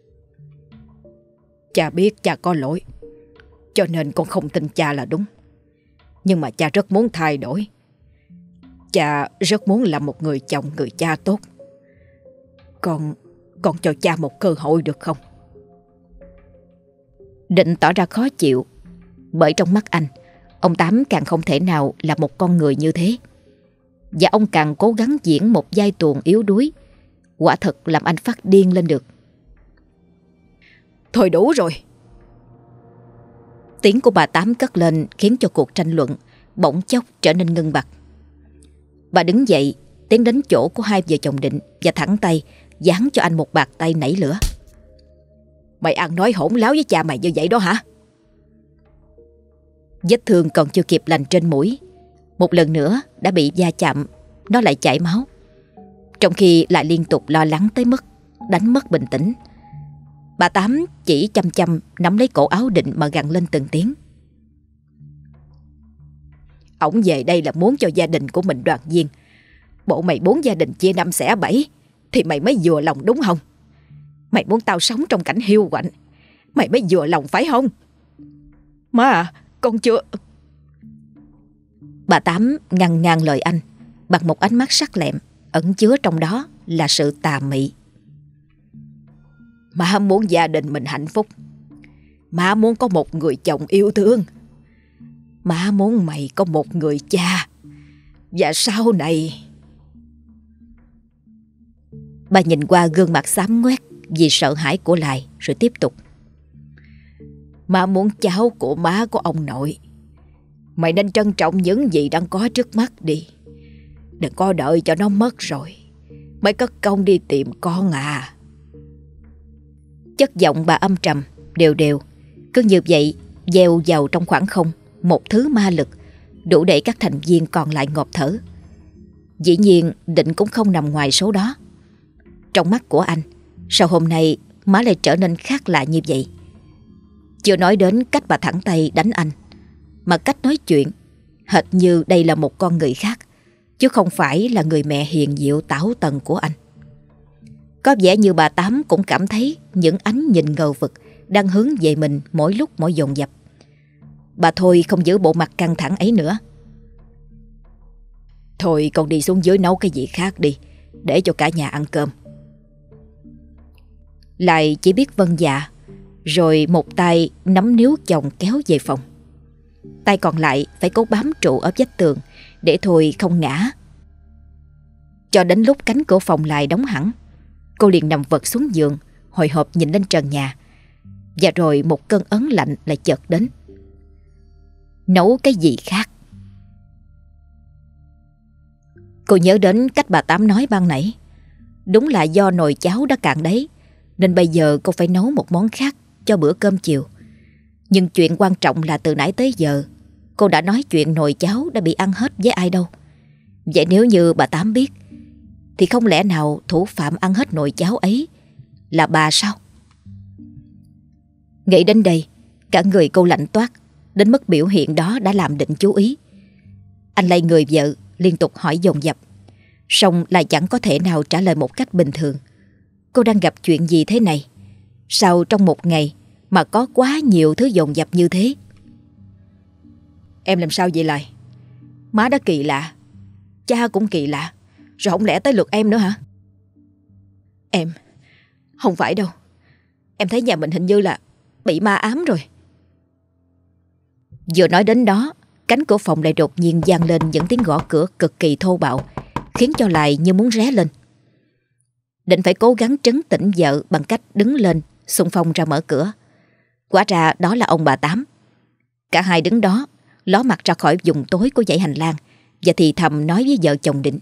Cha biết cha có lỗi, cho nên con không tin cha là đúng. Nhưng mà cha rất muốn thay đổi. Cha rất muốn làm một người chồng, người cha tốt. Con cho cha một cơ hội được không? Định tỏ ra khó chịu, bởi trong mắt anh, ông Tám càng không thể nào là một con người như thế. Và ông càng cố gắng diễn một vai tuồng yếu đuối, quả thật làm anh phát điên lên được. Thôi đủ rồi. Tiếng của bà Tám cất lên khiến cho cuộc tranh luận bỗng chốc trở nên ngưng bặt. Bà đứng dậy, tiến đến chỗ của hai vợ chồng Định và thẳng tay giáng cho anh một bạt tay nảy lửa. Mày ăn nói hỗn láo với cha mày như vậy đó hả? Vết thương còn chưa kịp lành trên mũi, một lần nữa đã bị va chạm, nó lại chảy máu. Trong khi lại liên tục lo lắng tới mức đánh mất bình tĩnh, bà Tám chỉ chăm chăm nắm lấy cổ áo Định mà gằn lên từng tiếng. ổng về đây là muốn cho gia đình của mình đoàn viên. Bộ mày muốn gia đình chia năm xẻ bảy thì mày mới vừa lòng đúng không? Mày muốn tao sống trong cảnh hiu quạnh, mày mới vừa lòng phải không? Má à, con chưa... Bà Tám ngăn ngang lời anh bằng một ánh mắt sắc lẹm, ẩn chứa trong đó là sự tà mị. Má muốn gia đình mình hạnh phúc. Má muốn có một người chồng yêu thương. Má muốn mày có một người cha. Và sau này... Bà nhìn qua gương mặt xám ngoét vì sợ hãi của Lại rồi tiếp tục. Má muốn cháu của má có ông nội. Mày nên trân trọng những gì đang có trước mắt đi. Đừng có đợi cho nó mất rồi mới cất công đi tìm con à. Chất giọng bà âm trầm, đều đều. Cứ như vậy gieo vào trong khoảng không một thứ ma lực đủ để các thành viên còn lại ngộp thở. Dĩ nhiên Định cũng không nằm ngoài số đó. Trong mắt của anh, sao hôm nay má lại trở nên khác lạ như vậy? Chưa nói đến cách bà thẳng tay đánh anh, mà cách nói chuyện hệt như đây là một con người khác, chứ không phải là người mẹ hiền diệu tảo tần của anh. Có vẻ như bà Tám cũng cảm thấy những ánh nhìn ngờ vực đang hướng về mình mỗi lúc mỗi dồn dập. Bà thôi không giữ bộ mặt căng thẳng ấy nữa. Thôi con đi xuống dưới nấu cái gì khác đi, để cho cả nhà ăn cơm. Lại chỉ biết vâng dạ, rồi một tay nắm níu chồng kéo về phòng. Tay còn lại phải cố bám trụ ở vách tường để thôi không ngã. Cho đến lúc cánh cửa phòng lại đóng hẳn, cô liền nằm vật xuống giường, hồi hộp nhìn lên trần nhà. Và rồi một cơn ớn lạnh lại chợt đến. Nấu cái gì khác? Cô nhớ đến cách bà Tám nói ban nãy. Đúng là do nồi cháo đã cạn đấy, nên bây giờ cô phải nấu một món khác cho bữa cơm chiều. Nhưng chuyện quan trọng là từ nãy tới giờ cô đã nói chuyện nồi cháo đã bị ăn hết với ai đâu. Vậy nếu như bà Tám biết, thì không lẽ nào thủ phạm ăn hết nồi cháo ấy là bà sao? Nghĩ đến đây, cả người cô lạnh toát, đến mức biểu hiện đó đã làm Định chú ý. Anh lay người vợ, liên tục hỏi dồn dập, song lại chẳng có thể nào trả lời một cách bình thường. Cô đang gặp chuyện gì thế này? Sao trong một ngày mà có quá nhiều thứ dồn dập như thế? Em làm sao vậy Lại? Má đã kỳ lạ, cha cũng kỳ lạ, rồi không lẽ tới lượt em nữa hả? Em không phải đâu. Em thấy nhà mình hình như là bị ma ám rồi. Vừa nói đến đó, cánh cửa phòng lại đột nhiên vang lên những tiếng gõ cửa cực kỳ thô bạo, khiến cho Lại như muốn ré lên. Định phải cố gắng trấn tĩnh vợ bằng cách đứng lên xung phong ra mở cửa. Quả ra đó là ông bà Tám. Cả hai đứng đó ló mặt ra khỏi vùng tối của dãy hành lang và thì thầm nói với vợ chồng Định: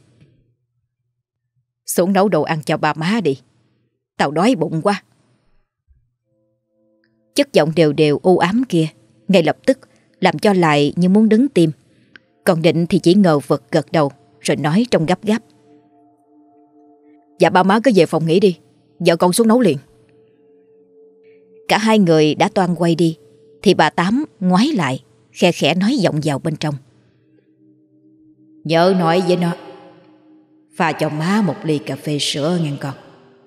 xuống nấu đồ ăn cho bà má đi, tao đói bụng quá. Chất giọng đều đều u ám kia ngay lập tức làm cho Lại như muốn đứng tim. Còn Định thì chỉ ngờ vực gật đầu rồi nói trong gấp gáp: dạ bà má cứ về phòng nghỉ đi, vợ con xuống nấu liền. Cả hai người đã toan quay đi thì bà Tám ngoái lại, khe khẽ nói vọng vào bên trong: nhớ nói với nó pha cho má một ly cà phê sữa nghe con.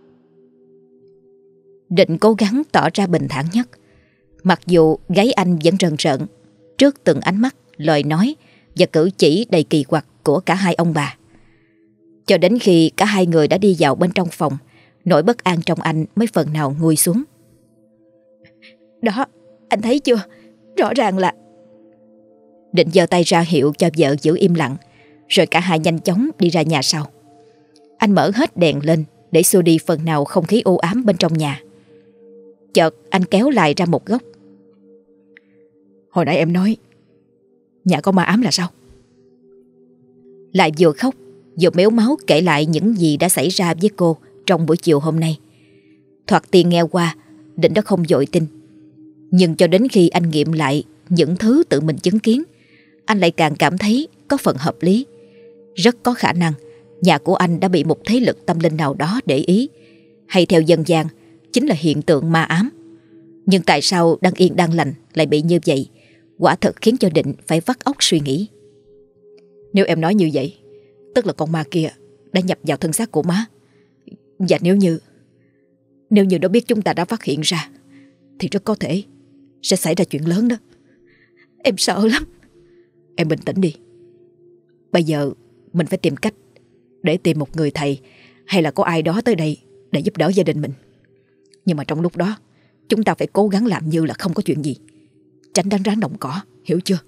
Định cố gắng tỏ ra bình thản nhất, mặc dù gáy anh vẫn rần rợn trước từng ánh mắt, lời nói và cử chỉ đầy kỳ quặc của cả hai ông bà. Cho đến khi cả hai người đã đi vào bên trong phòng, nỗi bất an trong anh mới phần nào nguôi xuống. Đó, anh thấy chưa? Rõ ràng là... Định giơ tay ra hiệu cho vợ giữ im lặng, rồi cả hai nhanh chóng đi ra nhà sau. Anh mở hết đèn lên để xua đi phần nào không khí u ám bên trong nhà. Chợt anh kéo Lại ra một góc: hồi nãy em nói nhà có ma ám là sao? Lại vừa khóc vừa mếu máu kể lại những gì đã xảy ra với cô trong buổi chiều hôm nay. Thoạt tiên nghe qua, Định đã không vội tin. Nhưng cho đến khi anh nghiệm lại những thứ tự mình chứng kiến, anh lại càng cảm thấy có phần hợp lý. Rất có khả năng nhà của anh đã bị một thế lực tâm linh nào đó để ý, hay theo dân gian chính là hiện tượng ma ám. Nhưng tại sao đang yên đang lành lại bị như vậy? Quả thật khiến cho Định phải vắt óc suy nghĩ. Nếu em nói như vậy, tức là con ma kia đã nhập vào thân xác của má. Và nếu như nó biết chúng ta đã phát hiện ra, thì rất có thể sẽ xảy ra chuyện lớn đó. Em sợ lắm. Em bình tĩnh đi. Bây giờ mình phải tìm cách để tìm một người thầy hay là có ai đó tới đây để giúp đỡ gia đình mình. Nhưng mà trong lúc đó, chúng ta phải cố gắng làm như là không có chuyện gì, tránh đánh rắn động cỏ, hiểu chưa?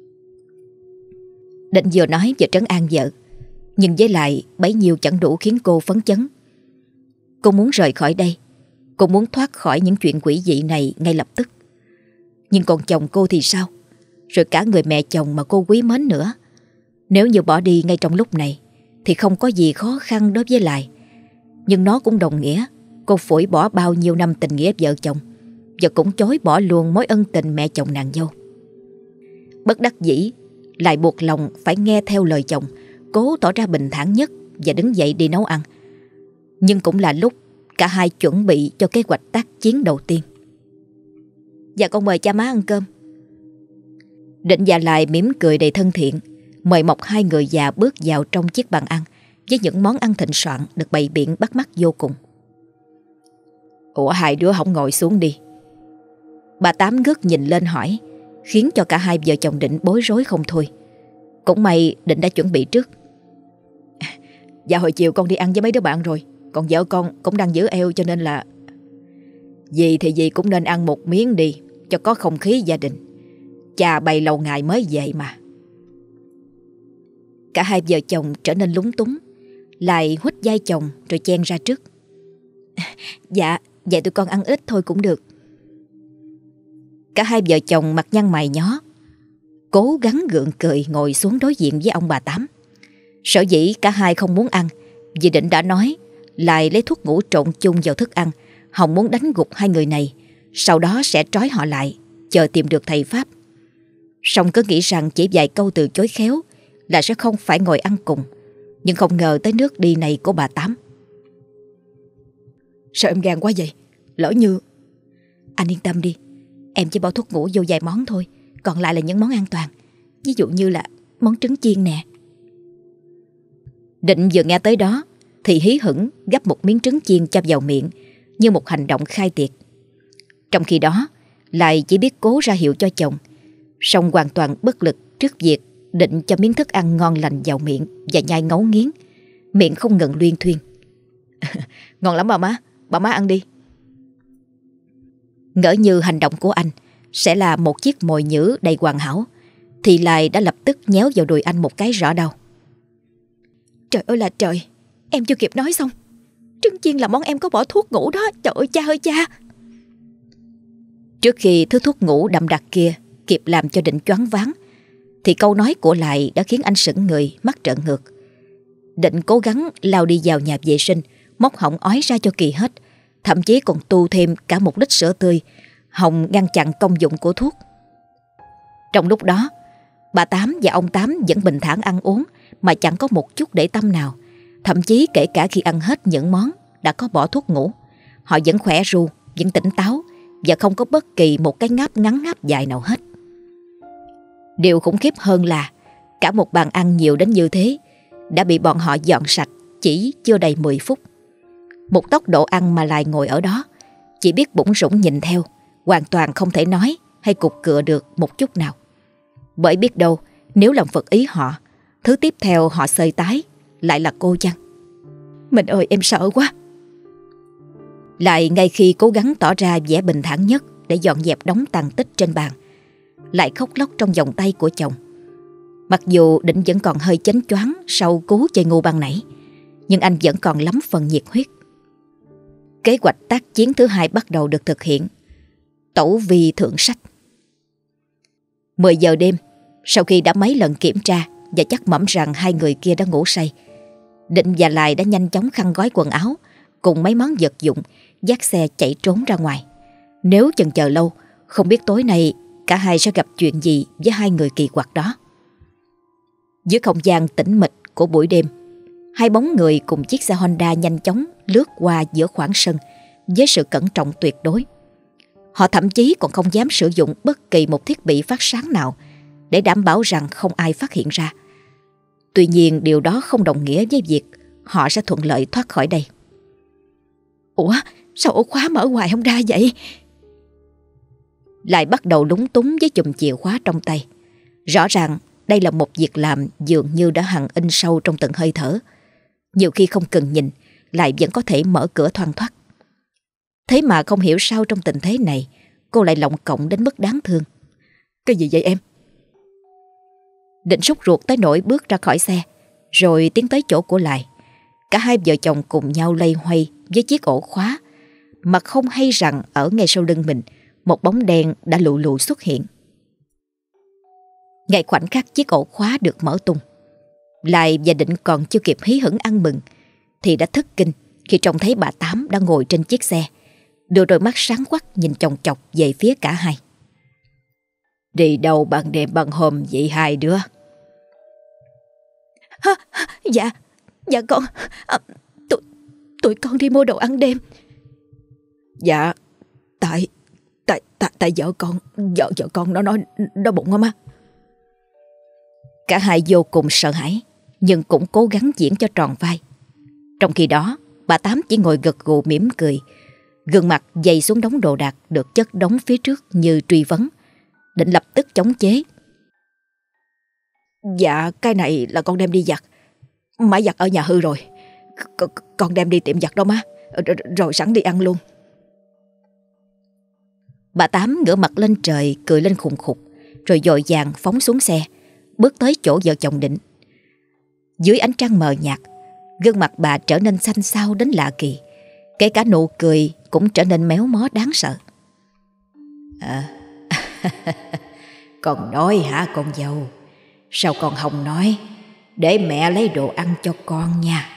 Định vừa nói vừa trấn an vợ, nhưng với lại bấy nhiêu chẳng đủ khiến cô phấn chấn. Cô muốn rời khỏi đây. Cô muốn thoát khỏi những chuyện quỷ dị này ngay lập tức. Nhưng còn chồng cô thì sao? Rồi cả người mẹ chồng mà cô quý mến nữa. Nếu như bỏ đi ngay trong lúc này thì không có gì khó khăn đối với Lại. Nhưng nó cũng đồng nghĩa cô phủi bỏ bao nhiêu năm tình nghĩa vợ chồng, và cũng chối bỏ luôn mối ân tình mẹ chồng nàng dâu. Bất đắc dĩ, Lại buộc lòng phải nghe theo lời chồng, cố tỏ ra bình thản nhất và đứng dậy đi nấu ăn. Nhưng cũng là lúc cả hai chuẩn bị cho kế hoạch tác chiến đầu tiên. Dạ con mời cha má ăn cơm. Định và Lại mỉm cười đầy thân thiện, mời mọc hai người già bước vào trong chiếc bàn ăn với những món ăn thịnh soạn được bày biện bắt mắt vô cùng. Ủa, hai đứa không ngồi xuống đi? Bà Tám ngước nhìn lên hỏi, khiến cho cả hai vợ chồng Định bối rối không thôi. Cũng may Định đã chuẩn bị trước. Dạ hồi chiều con đi ăn với mấy đứa bạn rồi, còn vợ con cũng đang giữ eo, cho nên là dì thì dì cũng nên ăn một miếng đi, cho có không khí gia đình. Cha bày lâu ngày mới về mà. Cả hai vợ chồng trở nên lúng túng. Lại huých vai chồng rồi chen ra trước. Dạ, vậy tụi con ăn ít thôi cũng được. Cả hai vợ chồng mặt nhăn mày nhó, cố gắng gượng cười ngồi xuống đối diện với ông bà Tám. Sở dĩ cả hai không muốn ăn vì Định đã nói Lại lấy thuốc ngủ trộn chung vào thức ăn, hòng muốn đánh gục hai người này, sau đó sẽ trói họ lại, chờ tìm được thầy Pháp. Song cứ nghĩ rằng chỉ vài câu từ chối khéo là sẽ không phải ngồi ăn cùng. Nhưng không ngờ tới nước đi này của bà Tám. Sao em gan quá vậy? Lỡ như... Anh yên tâm đi, em chỉ bỏ thuốc ngủ vô vài món thôi, còn lại là những món an toàn. Ví dụ như là món trứng chiên nè. Định vừa nghe tới đó thì hí hửng gắp một miếng trứng chiên cho vào miệng, như một hành động khai tiệc. Trong khi đó Lại chỉ biết cố ra hiệu cho chồng, song hoàn toàn bất lực trước việc Định cho miếng thức ăn ngon lành vào miệng và nhai ngấu nghiến, miệng không ngừng luyên thuyên. Ngon lắm bà má ăn đi. Ngỡ như hành động của anh sẽ là một chiếc mồi nhử đầy hoàn hảo, thì Lại đã lập tức nhéo vào đùi anh một cái rõ đau. Trời ơi là trời, em chưa kịp nói xong. Trứng chiên là món em có bỏ thuốc ngủ đó. Trời ơi cha ơi cha. Trước khi thứ thuốc ngủ đậm đặc kia kịp làm cho Định choáng váng, thì câu nói của Lại đã khiến anh sững người, mắt trợn ngược. Định cố gắng lao đi vào nhà vệ sinh, móc họng ói ra cho kỳ hết, thậm chí còn tu thêm cả một lít sữa tươi, hòng ngăn chặn công dụng của thuốc. Trong lúc đó, bà Tám và ông Tám vẫn bình thản ăn uống mà chẳng có một chút để tâm nào. Thậm chí kể cả khi ăn hết những món đã có bỏ thuốc ngủ, họ vẫn khỏe ru, vẫn tỉnh táo và không có bất kỳ một cái ngáp ngắn ngáp dài nào hết. Điều khủng khiếp hơn là cả một bàn ăn nhiều đến như thế đã bị bọn họ dọn sạch chỉ chưa đầy 10 phút. Một tốc độ ăn mà Lại ngồi ở đó chỉ biết bủn rủn nhìn theo, hoàn toàn không thể nói hay cục cựa được một chút nào. Bởi biết đâu nếu làm phật ý họ, thứ tiếp theo họ xơi tái lại là cô chăng? Mình ơi, em sợ quá. Lại ngay khi cố gắng tỏ ra vẻ bình thản nhất để dọn dẹp đống tàn tích trên bàn, Lại khóc lóc trong vòng tay của chồng. Mặc dù Định vẫn còn hơi chánh choáng sau cú chơi ngu ban nãy, nhưng anh vẫn còn lắm phần nhiệt huyết. Kế hoạch tác chiến thứ hai bắt đầu được thực hiện. Tẩu vi thượng sách. 10 giờ đêm, sau khi đã mấy lần kiểm tra và chắc mẩm rằng hai người kia đã ngủ say, Định và Lại đã nhanh chóng khăn gói quần áo cùng mấy món vật dụng, dắt xe chạy trốn ra ngoài. Nếu chần chờ lâu, không biết tối nay cả hai sẽ gặp chuyện gì với hai người kỳ quặc đó. Dưới không gian tĩnh mịch của buổi đêm, hai bóng người cùng chiếc xe Honda nhanh chóng lướt qua giữa khoảng sân với sự cẩn trọng tuyệt đối. Họ thậm chí còn không dám sử dụng bất kỳ một thiết bị phát sáng nào để đảm bảo rằng không ai phát hiện ra. Tuy nhiên điều đó không đồng nghĩa với việc họ sẽ thuận lợi thoát khỏi đây. Ủa, sao ổ khóa mở hoài không ra vậy? Lại bắt đầu lúng túng với chùm chìa khóa trong tay. Rõ ràng đây là một việc làm dường như đã hằn in sâu trong từng hơi thở. Nhiều khi không cần nhìn, lại vẫn có thể mở cửa thoăn thoắt. Thế mà không hiểu sao trong tình thế này, cô lại lọng cộng đến mức đáng thương. Cái gì vậy em? Định sốt ruột tới nỗi bước ra khỏi xe, rồi tiến tới chỗ của Lại. Cả hai vợ chồng cùng nhau loay hoay với chiếc ổ khóa, mà không hay rằng ở ngay sau lưng mình, một bóng đen đã lù lù xuất hiện. Ngay khoảnh khắc chiếc ổ khóa được mở tung, Lại và Định còn chưa kịp hí hửng ăn mừng thì đã thất kinh khi trông thấy bà Tám đang ngồi trên chiếc xe, đưa đôi mắt sáng quắc nhìn chòng chọc về phía cả hai. Đi đâu ban đêm ban hôm vậy hai đứa? Dạ con, tụi con đi mua đồ ăn đêm. Dạ, tại vợ con nó nói đau bụng á má. Cả hai vô cùng sợ hãi, nhưng cũng cố gắng diễn cho tròn vai. Trong khi đó, bà Tám chỉ ngồi gật gù mỉm cười, gương mặt dày xuống đống đồ đạc được chất đống phía trước như truy vấn. Định lập tức chống chế. Dạ, cái này là con đem đi giặt. Máy giặt ở nhà hư rồi. Con đem đi tiệm giặt đó má, rồi sẵn đi ăn luôn. Bà Tám ngửa mặt lên trời cười lên khùng khục, rồi vội vàng phóng xuống xe, bước tới chỗ vợ chồng Định. Dưới ánh trăng mờ nhạt, gương mặt bà trở nên xanh xao đến lạ kỳ, kể cả nụ cười cũng trở nên méo mó đáng sợ. Con nói hả con dâu? Sao con không nói? Để mẹ lấy đồ ăn cho con nha.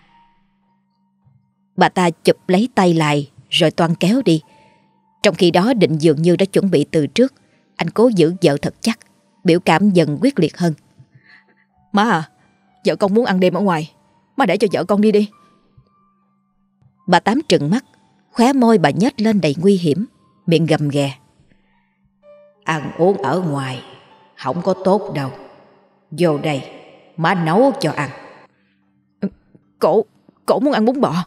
Bà ta chụp lấy tay Lại rồi toan kéo đi. Trong khi đó Định dường như đã chuẩn bị từ trước. Anh cố giữ vợ thật chắc, biểu cảm dần quyết liệt hơn. Má à, vợ con muốn ăn đêm ở ngoài, má để cho vợ con đi đi. Bà Tám trừng mắt, khóe môi bà nhếch lên đầy nguy hiểm, miệng gầm ghè. Ăn uống ở ngoài không có tốt đâu. Vô đây, má nấu cho ăn. Cổ muốn ăn bún bò.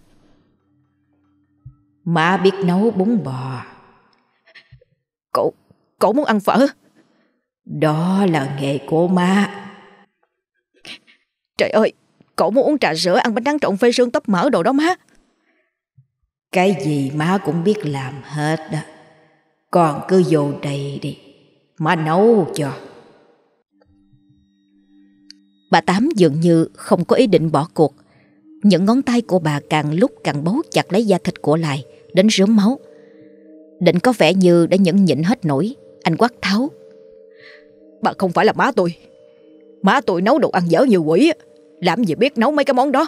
Má biết nấu bún bò. Cổ muốn ăn phở. Đó là nghề của má. Trời ơi, cổ muốn uống trà sữa, ăn bánh tráng trộn phê sương tóc mỡ đồ đó má. Cái gì má cũng biết làm hết đó. Con cứ vô đây đi, má nấu cho. Bà Tám dường như không có ý định bỏ cuộc. Những ngón tay của bà càng lúc càng bấu chặt lấy da thịt của Lại đến rớm máu. Định có vẻ như đã nhẫn nhịn hết nổi. Anh quát tháo. Bà không phải là má tôi. Má tôi nấu đồ ăn dở như quỷ, làm gì biết nấu mấy cái món đó.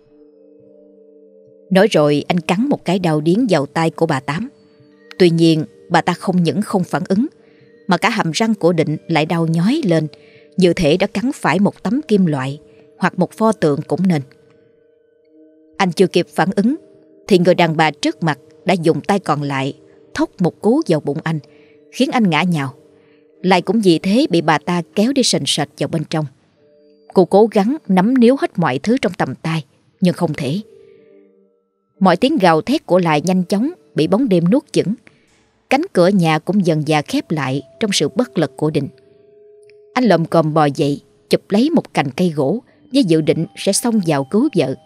Nói rồi anh cắn một cái đau điếng vào tay của bà Tám. Tuy nhiên bà ta không những không phản ứng, mà cả hàm răng của Định lại đau nhói lên, như thể đã cắn phải một tấm kim loại hoặc một pho tượng cũng nên. Anh chưa kịp phản ứng thì người đàn bà trước mặt đã dùng tay còn lại thốc một cú vào bụng anh, khiến anh ngã nhào. Lại cũng vì thế bị bà ta kéo đi sình sệt vào bên trong. Cô cố gắng nắm níu hết mọi thứ trong tầm tay, nhưng không thể. Mọi tiếng gào thét của Lại nhanh chóng bị bóng đêm nuốt chửng. Cánh cửa nhà cũng dần dà khép lại trong sự bất lực của Định. Anh lồm cồm bò dậy, chụp lấy một cành cây gỗ với dự định sẽ xông vào cứu vợ.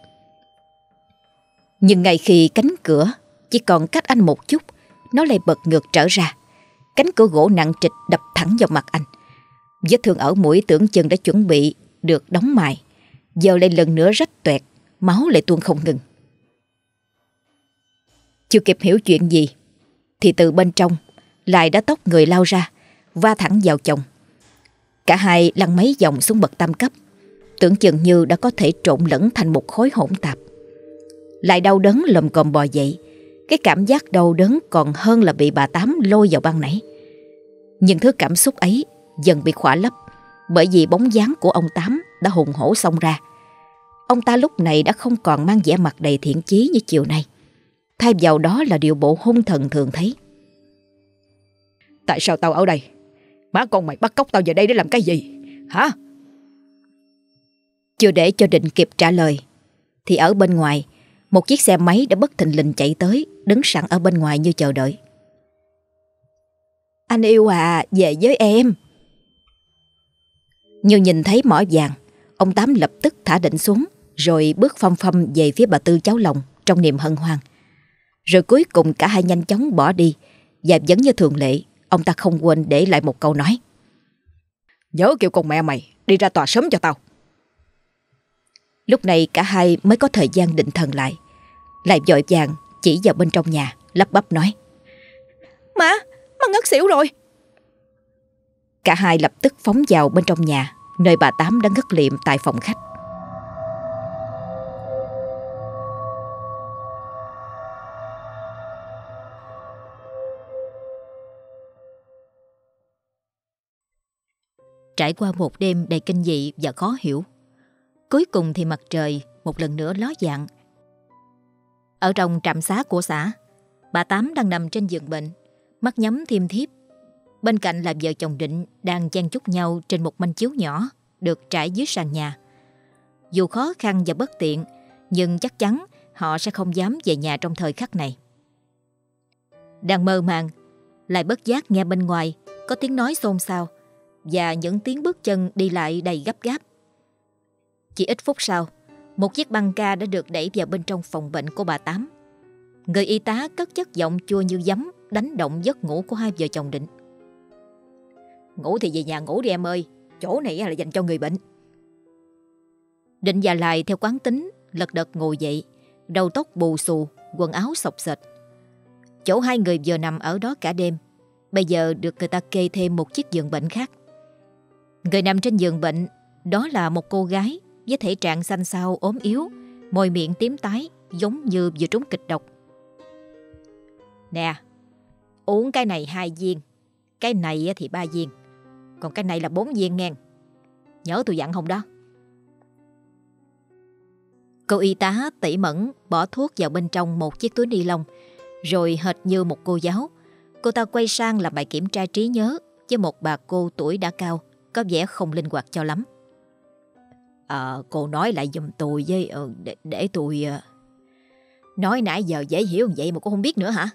Nhưng ngay khi cánh cửa chỉ còn cách anh một chút, nó lại bật ngược trở ra. Cánh cửa gỗ nặng trịch đập thẳng vào mặt anh. Vết thương ở mũi tưởng chừng đã chuẩn bị được đóng mài, giờ lại lần nữa rách toẹt, máu lại tuôn không ngừng. Chưa kịp hiểu chuyện gì thì từ bên trong Lại đã tốc người lao ra, va thẳng vào chồng. Cả hai lăn mấy vòng xuống bậc tam cấp, tưởng chừng như đã có thể trộn lẫn thành một khối hỗn tạp. Lại đau đớn lồm cồm bò dậy. Cái cảm giác đau đớn còn hơn là bị bà Tám lôi vào ban nãy. Nhưng thứ cảm xúc ấy dần bị khỏa lấp, bởi vì bóng dáng của ông Tám đã hùng hổ xông ra. Ông ta lúc này đã không còn mang vẻ mặt đầy thiện chí như chiều nay. Thay vào đó là điệu bộ hung thần thường thấy. Tại sao tao ở đây? Má con mày bắt cóc tao về đây để làm cái gì? Hả? Chưa để cho Định kịp trả lời thì ở bên ngoài, một chiếc xe máy đã bất thình lình chạy tới, đứng sẵn ở bên ngoài như chờ đợi. Anh yêu à, về với em. Như nhìn thấy mỏ vàng, ông Tám lập tức thả Định xuống, rồi bước phăm phăm về phía bà Tư cháu lòng trong niềm hân hoan. Rồi cuối cùng cả hai nhanh chóng bỏ đi, và vẫn như thường lệ, ông ta không quên để lại một câu nói: Nhớ kêu con mẹ mày đi ra tòa sớm cho tao. Lúc này cả hai mới có thời gian định thần lại vội vàng chỉ vào bên trong nhà, lắp bắp nói: Má ngất xỉu rồi. Cả hai lập tức phóng vào bên trong nhà, nơi bà Tám đã ngất liệm tại phòng khách. Trải qua một đêm đầy kinh dị và khó hiểu, cuối cùng thì mặt trời một lần nữa ló dạng. Ở trong trạm xá của xã, bà Tám đang nằm trên giường bệnh, mắt nhắm thiêm thiếp. Bên cạnh là vợ chồng Định đang chen chúc nhau trên một manh chiếu nhỏ được trải dưới sàn nhà. Dù khó khăn và bất tiện, nhưng chắc chắn họ sẽ không dám về nhà trong thời khắc này. Đang mơ màng, lại bất giác nghe bên ngoài có tiếng nói xôn xao và những tiếng bước chân đi lại đầy gấp gáp. Chỉ ít phút sau, một chiếc băng ca đã được đẩy vào bên trong phòng bệnh của bà Tám. Người y tá cất chất giọng chua như giấm, đánh động giấc ngủ của hai vợ chồng Định. Ngủ thì về nhà ngủ đi em ơi, chỗ này là dành cho người bệnh. Định và Lại theo quán tính lật đật ngồi dậy, đầu tóc bù xù, quần áo xộc xệch. Chỗ hai người vừa nằm ở đó cả đêm, bây giờ được người ta kê thêm một chiếc giường bệnh khác. Người nằm trên giường bệnh đó là một cô gái với thể trạng xanh xao ốm yếu, môi miệng tím tái, giống như vừa trúng kịch độc. Nè, uống cái này 2 viên, cái này thì 3 viên, còn cái này là 4 viên nghe. Nhớ tôi dặn không đó. Cô y tá tỉ mẩn bỏ thuốc vào bên trong một chiếc túi ni lông, rồi hệt như một cô giáo, cô ta quay sang làm bài kiểm tra trí nhớ với một bà cô tuổi đã cao, có vẻ không linh hoạt cho lắm. Cô nói lại giùm tôi với để tôi... Nói nãy giờ dễ hiểu vậy mà cô không biết nữa hả?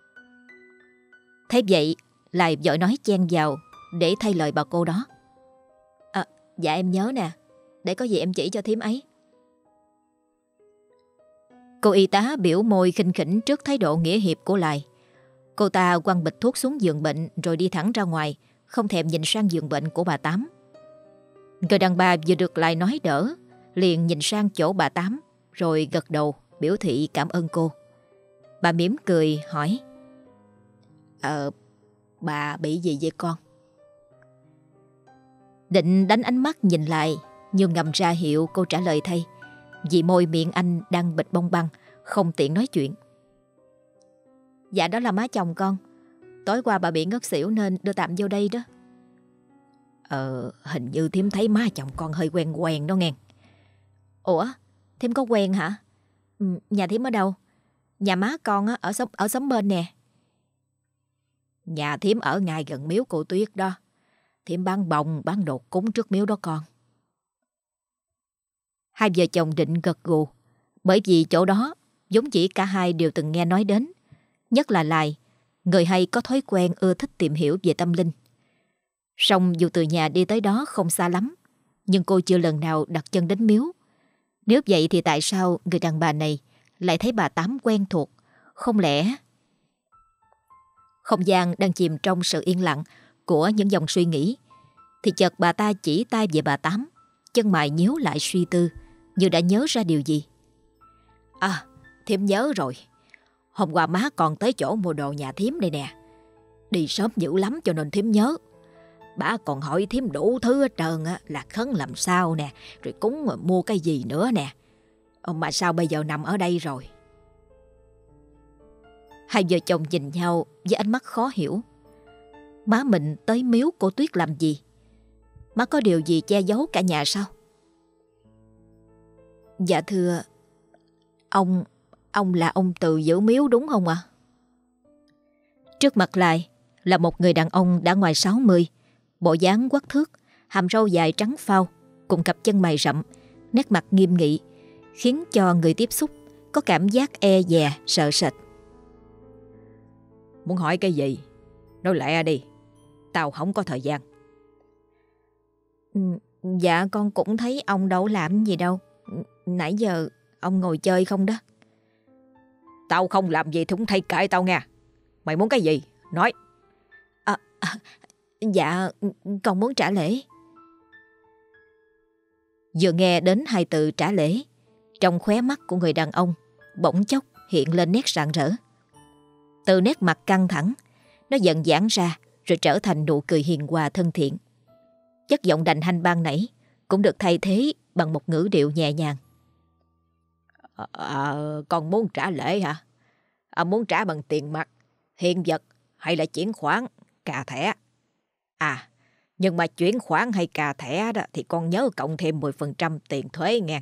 Thế vậy lại vội nói chen vào để thay lời bà cô đó. Dạ em nhớ nè, để có gì em chỉ cho thím ấy. Cô y tá biểu môi khinh khỉnh trước thái độ nghĩa hiệp của Lại. Cô ta quăng bịch thuốc xuống giường bệnh rồi đi thẳng ra ngoài, không thèm nhìn sang giường bệnh của bà Tám. Người đàn bà vừa được Lại nói đỡ, liền nhìn sang chỗ bà Tám, rồi gật đầu biểu thị cảm ơn cô. Bà mỉm cười hỏi: Bà bị gì vậy con? Định đánh ánh mắt nhìn Lại, nhưng ngầm ra hiệu cô trả lời thay, vì môi miệng anh đang bịt bông băng, không tiện nói chuyện. Dạ đó là má chồng con, tối qua bà bị ngất xỉu nên đưa tạm vô đây đó. Hình như thím thấy má chồng con hơi quen quen đó nghe. Ủa, thím có quen hả? Nhà thím ở đâu? Nhà má con ở xóm bên nè. Nhà thím ở ngay gần miếu cô Tuyết đó. Thím bán bông, bán đồ cúng trước miếu đó con. Hai vợ chồng Định gật gù, bởi vì chỗ đó vốn chỉ cả hai đều từng nghe nói đến. Nhất là Lại, người hay có thói quen ưa thích tìm hiểu về tâm linh. Song dù từ nhà đi tới đó không xa lắm, nhưng cô chưa lần nào đặt chân đến miếu. Nếu vậy thì tại sao người đàn bà này lại thấy bà Tám quen thuộc? Không lẽ... Không gian đang chìm trong sự yên lặng của những dòng suy nghĩ, thì chợt bà ta chỉ tay về bà Tám, chân mày nhíu lại suy tư, như đã nhớ ra điều gì. Thím nhớ rồi. Hôm qua má còn tới chỗ mua đồ nhà thím đây nè. Đi sớm dữ lắm cho nên thím nhớ. Bà còn hỏi thím đủ thứ hết trơn á, là khấn làm sao nè, rồi cúng mua cái gì nữa nè. Mà sao bây giờ nằm ở đây rồi? Hai vợ chồng nhìn nhau với ánh mắt khó hiểu. Má mình tới miếu cô Tuyết làm gì? Má có điều gì che giấu cả nhà sao? Dạ thưa, ông là ông Từ giữ miếu đúng không ạ? Trước mặt Lại là một người đàn ông đã ngoài 60, bộ dáng quắc thước, hàm râu dài trắng phao, cùng cặp chân mày rậm, nét mặt nghiêm nghị, khiến cho người tiếp xúc có cảm giác e dè, sợ sệt. Muốn hỏi cái gì? Nói lẹ đi, tao không có thời gian. Dạ con cũng thấy ông đâu làm gì đâu. Nãy giờ ông ngồi chơi không đó? Tao không làm gì thì cũng thay kệ tao nha. Mày muốn cái gì? Nói. Dạ con muốn trả lễ. Vừa nghe đến hai từ trả lễ, trong khóe mắt của người đàn ông bỗng chốc hiện lên nét rạng rỡ. Từ nét mặt căng thẳng, nó dần giãn ra rồi trở thành nụ cười hiền hòa thân thiện. Chất giọng đành hanh ban nãy cũng được thay thế bằng một ngữ điệu nhẹ nhàng. Con muốn trả lễ hả? Muốn trả bằng tiền mặt, hiện vật hay là chuyển khoản, cà thẻ? Nhưng mà chuyển khoản hay cà thẻ đó thì con nhớ cộng thêm 10% tiền thuế nghe.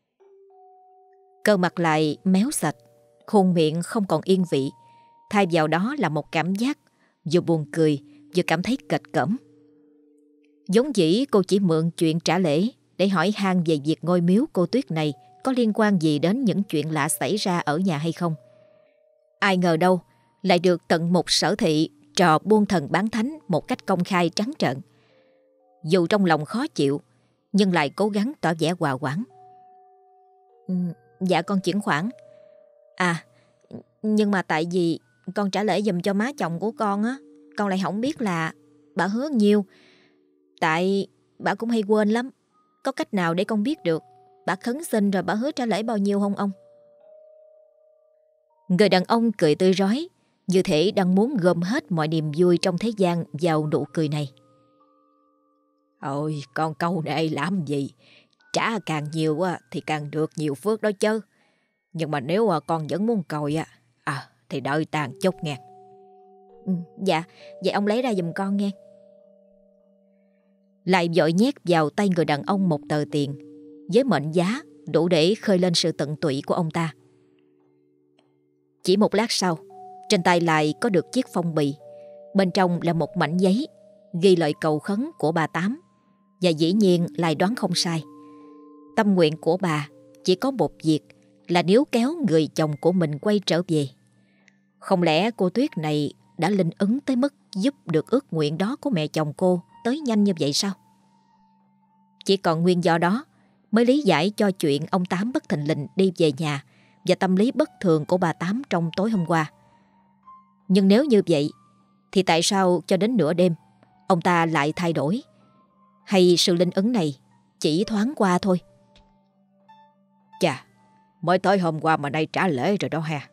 Cơ mặt lại méo sạch, khuôn miệng không còn yên vị. Thay vào đó là một cảm giác vừa buồn cười vừa cảm thấy kịch cỡm. Vốn dĩ cô chỉ mượn chuyện trả lễ để hỏi han về việc ngôi miếu cô Tuyết này có liên quan gì đến những chuyện lạ xảy ra ở nhà hay không. Ai ngờ đâu lại được tận mục Sở Thị trò buôn thần bán thánh một cách công khai trắng trợn. Dù trong lòng khó chịu, nhưng lại cố gắng tỏ vẻ hòa hoãn. Dạ con chuyển khoản. Nhưng mà tại vì con trả lễ giùm cho má chồng của con á, con lại không biết là bà hứa nhiêu. Tại bà cũng hay quên lắm. Có cách nào để con biết được bà khấn xin rồi bà hứa trả lễ bao nhiêu không ông? Người đàn ông cười tươi rói, như thể đang muốn gom hết mọi niềm vui trong thế gian vào nụ cười này. Ôi, con câu này làm gì? Trả càng nhiều thì càng được nhiều phước đó chứ. Nhưng mà nếu con vẫn muốn coi thì đợi tàn chút nghe. Dạ, vậy ông lấy ra giùm con nghe. Lại vội nhét vào tay người đàn ông một tờ tiền với mệnh giá đủ để khơi lên sự tận tụy của ông ta. Chỉ một lát sau, trên tay lại có được chiếc phong bì. Bên trong là một mảnh giấy ghi lời cầu khấn của bà Tám. Và dĩ nhiên lại đoán không sai. Tâm nguyện của bà chỉ có một việc là níu kéo người chồng của mình quay trở về. Không lẽ cô Tuyết này đã linh ứng tới mức giúp được ước nguyện đó của mẹ chồng cô tới nhanh như vậy sao? Chỉ còn nguyên do đó mới lý giải cho chuyện ông Tám bất thình lình đi về nhà và tâm lý bất thường của bà Tám trong tối hôm qua. Nhưng nếu như vậy thì tại sao cho đến nửa đêm ông ta lại thay đổi? Hay sự linh ứng này chỉ thoáng qua thôi? Chà, mới tới hôm qua mà nay trả lễ rồi đó ha.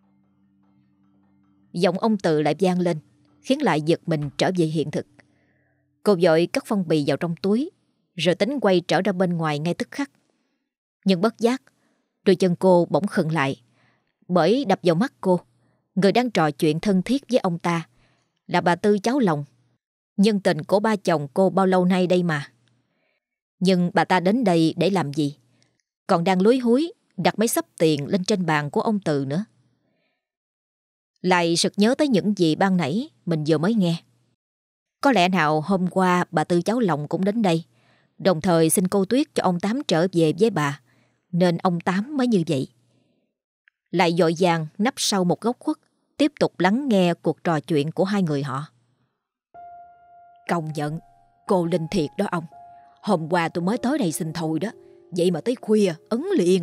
Giọng ông Từ lại vang lên, khiến lại giật mình trở về hiện thực. Cô vội cất phong bì vào trong túi, rồi tính quay trở ra bên ngoài ngay tức khắc. Nhưng bất giác, đôi chân cô bỗng khựng lại, bởi đập vào mắt cô, người đang trò chuyện thân thiết với ông ta là bà Tư cháu lòng, nhân tình của ba chồng cô bao lâu nay đây mà. Nhưng bà ta đến đây để làm gì? Còn đang lúi húi đặt mấy xấp tiền lên trên bàn của ông Từ nữa. Lại sực nhớ tới những gì ban nãy mình vừa mới nghe. Có lẽ nào hôm qua bà Tư cháu lòng cũng đến đây, đồng thời xin cô Tuyết cho ông Tám trở về với bà, nên ông Tám mới như vậy. Lại vội vàng nấp sau một góc khuất, tiếp tục lắng nghe cuộc trò chuyện của hai người họ. Công nhận, cô linh thiệt đó ông. Hôm qua tôi mới tới đây xin thôi đó, vậy mà tới khuya ấn liền.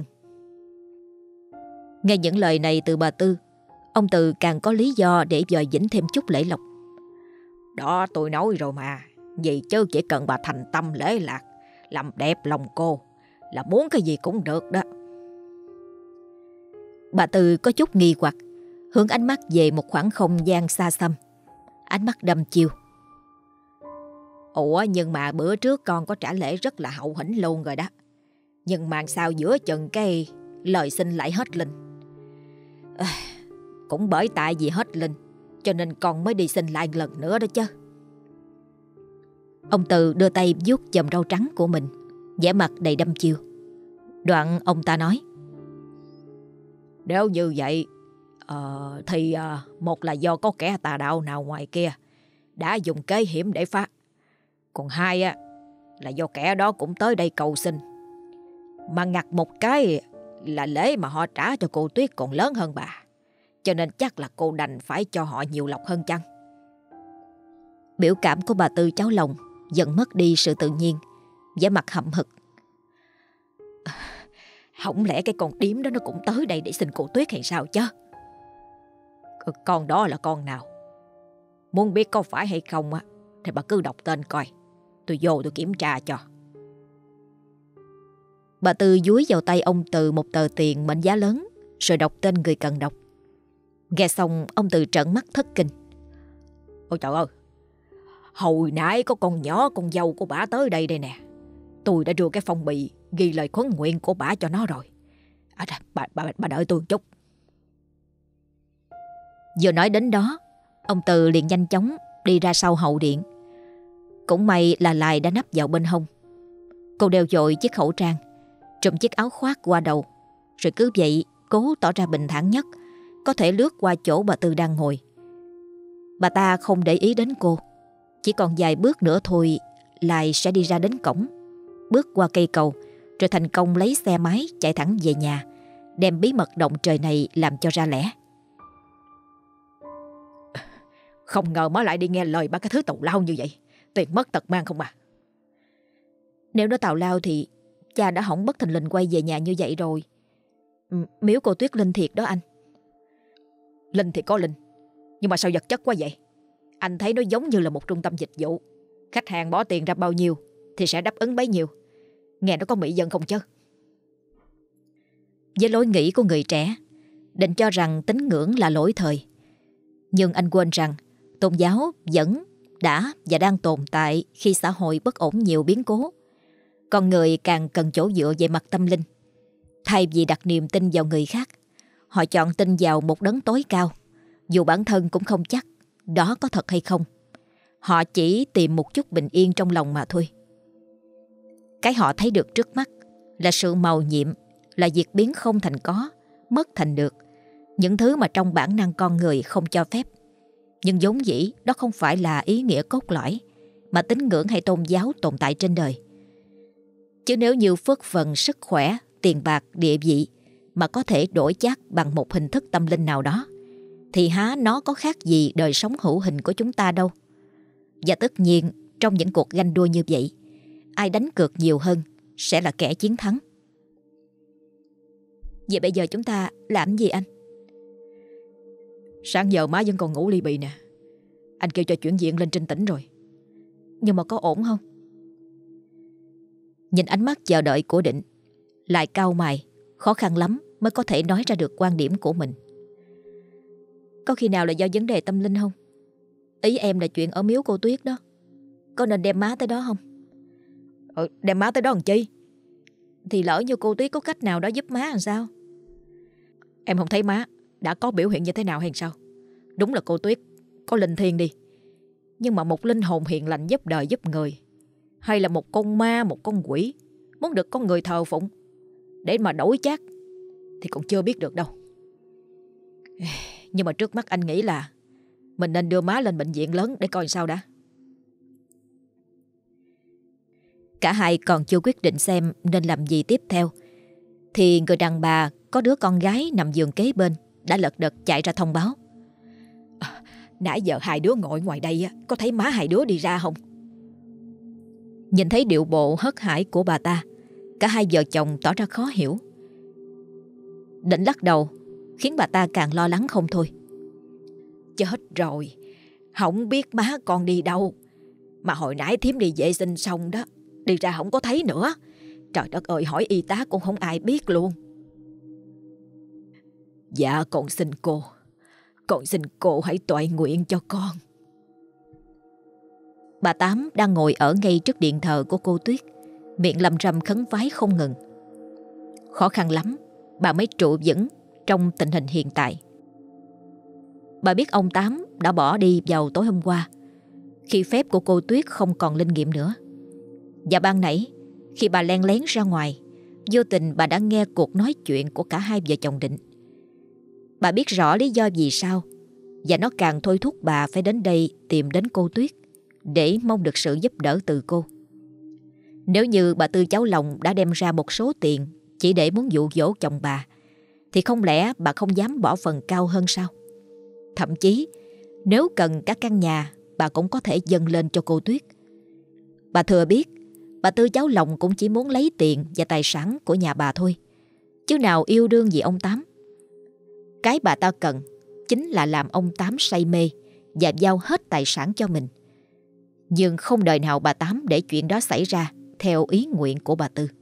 Nghe những lời này từ bà Tư, ông Từ càng có lý do để dòi dĩnh thêm chút lễ lộc. Đó tôi nói rồi mà, vì chứ chỉ cần bà thành tâm lễ lạc, làm đẹp lòng cô, là muốn cái gì cũng được đó. Bà Tư có chút nghi hoặc, hướng ánh mắt về một khoảng không gian xa xăm. Ánh mắt đăm chiêu. Ủa nhưng mà bữa trước con có trả lễ rất là hậu hĩnh luôn rồi đó. Nhưng mà sao giữa chừng cái lời xin lại hết linh. Cũng bởi tại vì hết linh cho nên con mới đi xin lại lần nữa đó chứ. Ông Từ đưa tay vuốt chòm râu trắng của mình, vẻ mặt đầy đăm chiêu. Đoạn ông ta nói: Nếu như vậy thì một là do có kẻ tà đạo nào ngoài kia đã dùng kế hiểm để phá. Còn hai là do kẻ đó cũng tới đây cầu xin. Mà ngặt một cái là lễ mà họ trả cho cô Tuyết còn lớn hơn bà. Cho nên chắc là cô đành phải cho họ nhiều lộc hơn chăng? Biểu cảm của bà Tư cháu lòng dần mất đi sự tự nhiên, vẻ mặt hậm hực. Không lẽ cái con điếm đó nó cũng tới đây để xin cô Tuyết hay sao chứ? Con đó là con nào? Muốn biết có phải hay không á thì bà cứ đọc tên coi. Tôi vô tôi kiểm tra cho. Bà Tư dúi vào tay ông Từ một tờ tiền mệnh giá lớn, rồi đọc tên người cần đọc. Nghe xong ông Từ trợn mắt thất kinh. Ôi trời ơi, hồi nãy có con nhỏ con dâu của bả tới đây nè. Tôi đã đưa cái phong bì ghi lời khấn nguyện của bả cho nó rồi. Bà đợi tôi một chút. Vừa nói đến đó, ông Từ liền nhanh chóng đi ra sau hậu điện. Cũng may là Lai đã nấp vào bên hông. Cô đeo vội chiếc khẩu trang, trùm chiếc áo khoác qua đầu, rồi cứ vậy cố tỏ ra bình thản nhất có thể lướt qua chỗ bà Tư đang ngồi. Bà ta không để ý đến cô. Chỉ còn vài bước nữa thôi Lai sẽ đi ra đến cổng, bước qua cây cầu, rồi thành công lấy xe máy chạy thẳng về nhà, đem bí mật động trời này làm cho ra lẽ. Không ngờ má lại đi nghe lời ba cái thứ tào lao như vậy. Tiền mất tật mang không à? Nếu nó tào lao thì cha đã hỏng bất thình lình quay về nhà như vậy rồi. Miếu cô Tuyết linh thiệt đó anh. Linh thì có linh, nhưng mà sao vật chất quá vậy? Anh thấy nó giống như là một trung tâm dịch vụ. Khách hàng bỏ tiền ra bao nhiêu thì sẽ đáp ứng bấy nhiêu. Nghe nó có mỹ dân không chứ? Với lối nghĩ của người trẻ, định cho rằng tín ngưỡng là lỗi thời. Nhưng anh quên rằng tôn giáo vẫn đã và đang tồn tại khi xã hội bất ổn nhiều biến cố. Con người càng cần chỗ dựa về mặt tâm linh. Thay vì đặt niềm tin vào người khác, họ chọn tin vào một đấng tối cao, dù bản thân cũng không chắc đó có thật hay không. Họ chỉ tìm một chút bình yên trong lòng mà thôi. Cái họ thấy được trước mắt là sự màu nhiệm, là việc biến không thành có, mất thành được. Những thứ mà trong bản năng con người không cho phép. Nhưng vốn dĩ đó không phải là ý nghĩa cốt lõi mà tín ngưỡng hay tôn giáo tồn tại trên đời. Chứ nếu như phước phần, sức khỏe, tiền bạc, địa vị mà có thể đổi chác bằng một hình thức tâm linh nào đó, thì há nó có khác gì đời sống hữu hình của chúng ta đâu. Và tất nhiên trong những cuộc ganh đua như vậy, ai đánh cược nhiều hơn sẽ là kẻ chiến thắng. Vậy bây giờ chúng ta làm gì anh? Sáng giờ má vẫn còn ngủ li bì nè. Anh kêu cho chuyển viện lên trên tỉnh rồi. Nhưng mà có ổn không? Nhìn ánh mắt chờ đợi của Định, lại cau mày, khó khăn lắm mới có thể nói ra được quan điểm của mình. Có khi nào là do vấn đề tâm linh không? Ý em là chuyện ở miếu cô Tuyết đó. Có nên đem má tới đó không? Đem má tới đó làm chi? Thì lỡ như cô Tuyết có cách nào đó giúp má làm sao? Em không thấy má đã có biểu hiện như thế nào hay sao? Đúng là cô Tuyết có linh thiêng đi, nhưng mà một linh hồn hiền lành giúp đời giúp người, hay là một con ma, một con quỷ muốn được con người thờ phụng để mà đổi chác thì còn chưa biết được đâu. Nhưng mà trước mắt anh nghĩ là mình nên đưa má lên bệnh viện lớn để coi sao đã. Cả hai còn chưa quyết định xem nên làm gì tiếp theo, thì người đàn bà có đứa con gái nằm giường kế bên đã lật đật chạy ra thông báo. Nãy giờ hai đứa ngồi ngoài đây có thấy má hai đứa đi ra không? Nhìn thấy điệu bộ hớt hải của bà ta, cả hai vợ chồng tỏ ra khó hiểu. Định lắc đầu, khiến bà ta càng lo lắng không thôi. Chết rồi, không biết má con đi đâu. Mà hồi nãy thím đi vệ sinh xong đó, đi ra không có thấy nữa. Trời đất ơi, hỏi y tá cũng không ai biết luôn. Dạ con xin cô hãy toại nguyện cho con. Bà Tám đang ngồi ở ngay trước điện thờ của cô Tuyết, miệng lầm rầm khấn vái không ngừng. Khó khăn lắm bà mới trụ vững trong tình hình hiện tại. Bà biết ông Tám đã bỏ đi vào tối hôm qua, khi phép của cô Tuyết không còn linh nghiệm nữa. Và ban nãy, khi bà len lén ra ngoài, vô tình bà đã nghe cuộc nói chuyện của cả hai vợ chồng Định. Bà biết rõ lý do vì sao, và nó càng thôi thúc bà phải đến đây tìm đến cô Tuyết để mong được sự giúp đỡ từ cô. Nếu như bà Tư cháu lòng đã đem ra một số tiền chỉ để muốn dụ dỗ chồng bà, thì không lẽ bà không dám bỏ phần cao hơn sao? Thậm chí nếu cần các căn nhà, bà cũng có thể dâng lên cho cô Tuyết. Bà thừa biết bà Tư cháu lòng cũng chỉ muốn lấy tiền và tài sản của nhà bà thôi, chứ nào yêu đương gì ông Tám. Cái bà ta cần chính là làm ông Tám say mê và giao hết tài sản cho mình. Nhưng không đời nào bà Tám để chuyện đó xảy ra theo ý nguyện của bà Tư.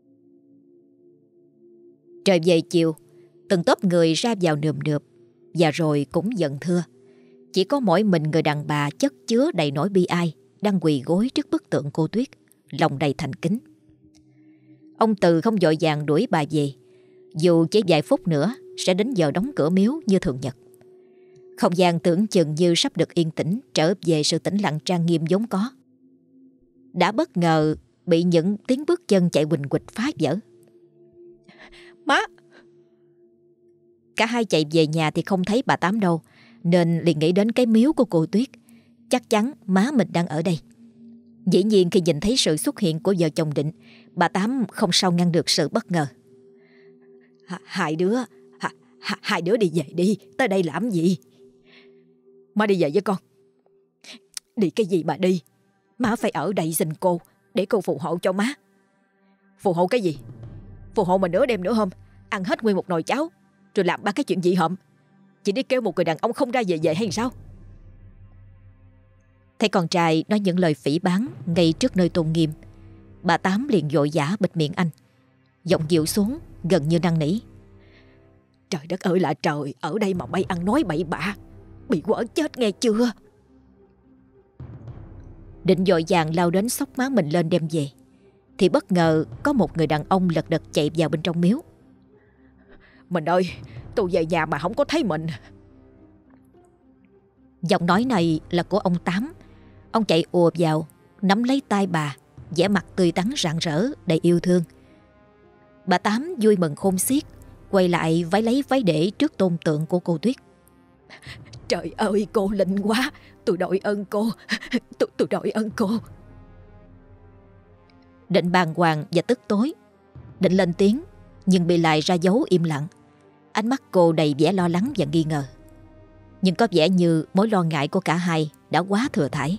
Trời về chiều, từng tốp người ra vào nườm nượp, và rồi cũng dần thưa. Chỉ có mỗi mình người đàn bà chất chứa đầy nỗi bi ai đang quỳ gối trước bức tượng cô Tuyết, lòng đầy thành kính. Ông Từ không vội vàng đuổi bà về, dù chỉ vài phút nữa sẽ đến giờ đóng cửa miếu như thường nhật. Không gian tưởng chừng như sắp được yên tĩnh, trở về sự tĩnh lặng trang nghiêm vốn có. Đã bất ngờ bị những tiếng bước chân chạy quỳnh quỳnh phá vỡ. Má! Cả hai chạy về nhà thì không thấy bà Tám đâu, nên liền nghĩ đến cái miếu của cô Tuyết. Chắc chắn má mình đang ở đây. Dĩ nhiên khi nhìn thấy sự xuất hiện của vợ chồng Định, bà Tám không sao ngăn được sự bất ngờ. Hai đứa đi về đi, tới đây làm gì? Má đi về với con. Đi cái gì mà đi? Má phải ở đây xin cô, để cô phù hộ cho má. Phù hộ cái gì? Phù hộ mà nửa đêm nửa hôm ăn hết nguyên một nồi cháo, rồi làm ba cái chuyện dị hợm, chỉ để kêu một người đàn ông không ra về hay sao? Thấy con trai nói những lời phỉ báng ngay trước nơi tôn nghiêm, bà Tám liền vội vã bịt miệng anh, giọng dịu xuống gần như năn nỉ. Trời đất ơi là trời, ở đây mà bay ăn nói bậy bạ, bị quở chết nghe chưa? Định vội vàng lao đến xốc má mình lên đem về, thì bất ngờ có một người đàn ông lật đật chạy vào bên trong miếu. Mình ơi, tôi về nhà mà không có thấy mình. Giọng nói này là của ông Tám. Ông chạy ùa vào, nắm lấy tay bà, vẻ mặt tươi tắn rạng rỡ đầy yêu thương. Bà Tám vui mừng khôn xiết, quay lại váy lấy váy để trước tôn tượng của cô Tuyết. Trời ơi, cô linh quá, tôi đội ơn cô, tôi đội ơn cô. Định bàng hoàng và tức tối, định lên tiếng nhưng bị lại ra dấu im lặng. Ánh mắt cô đầy vẻ lo lắng và nghi ngờ, nhưng có vẻ như mối lo ngại của cả hai đã quá thừa thãi.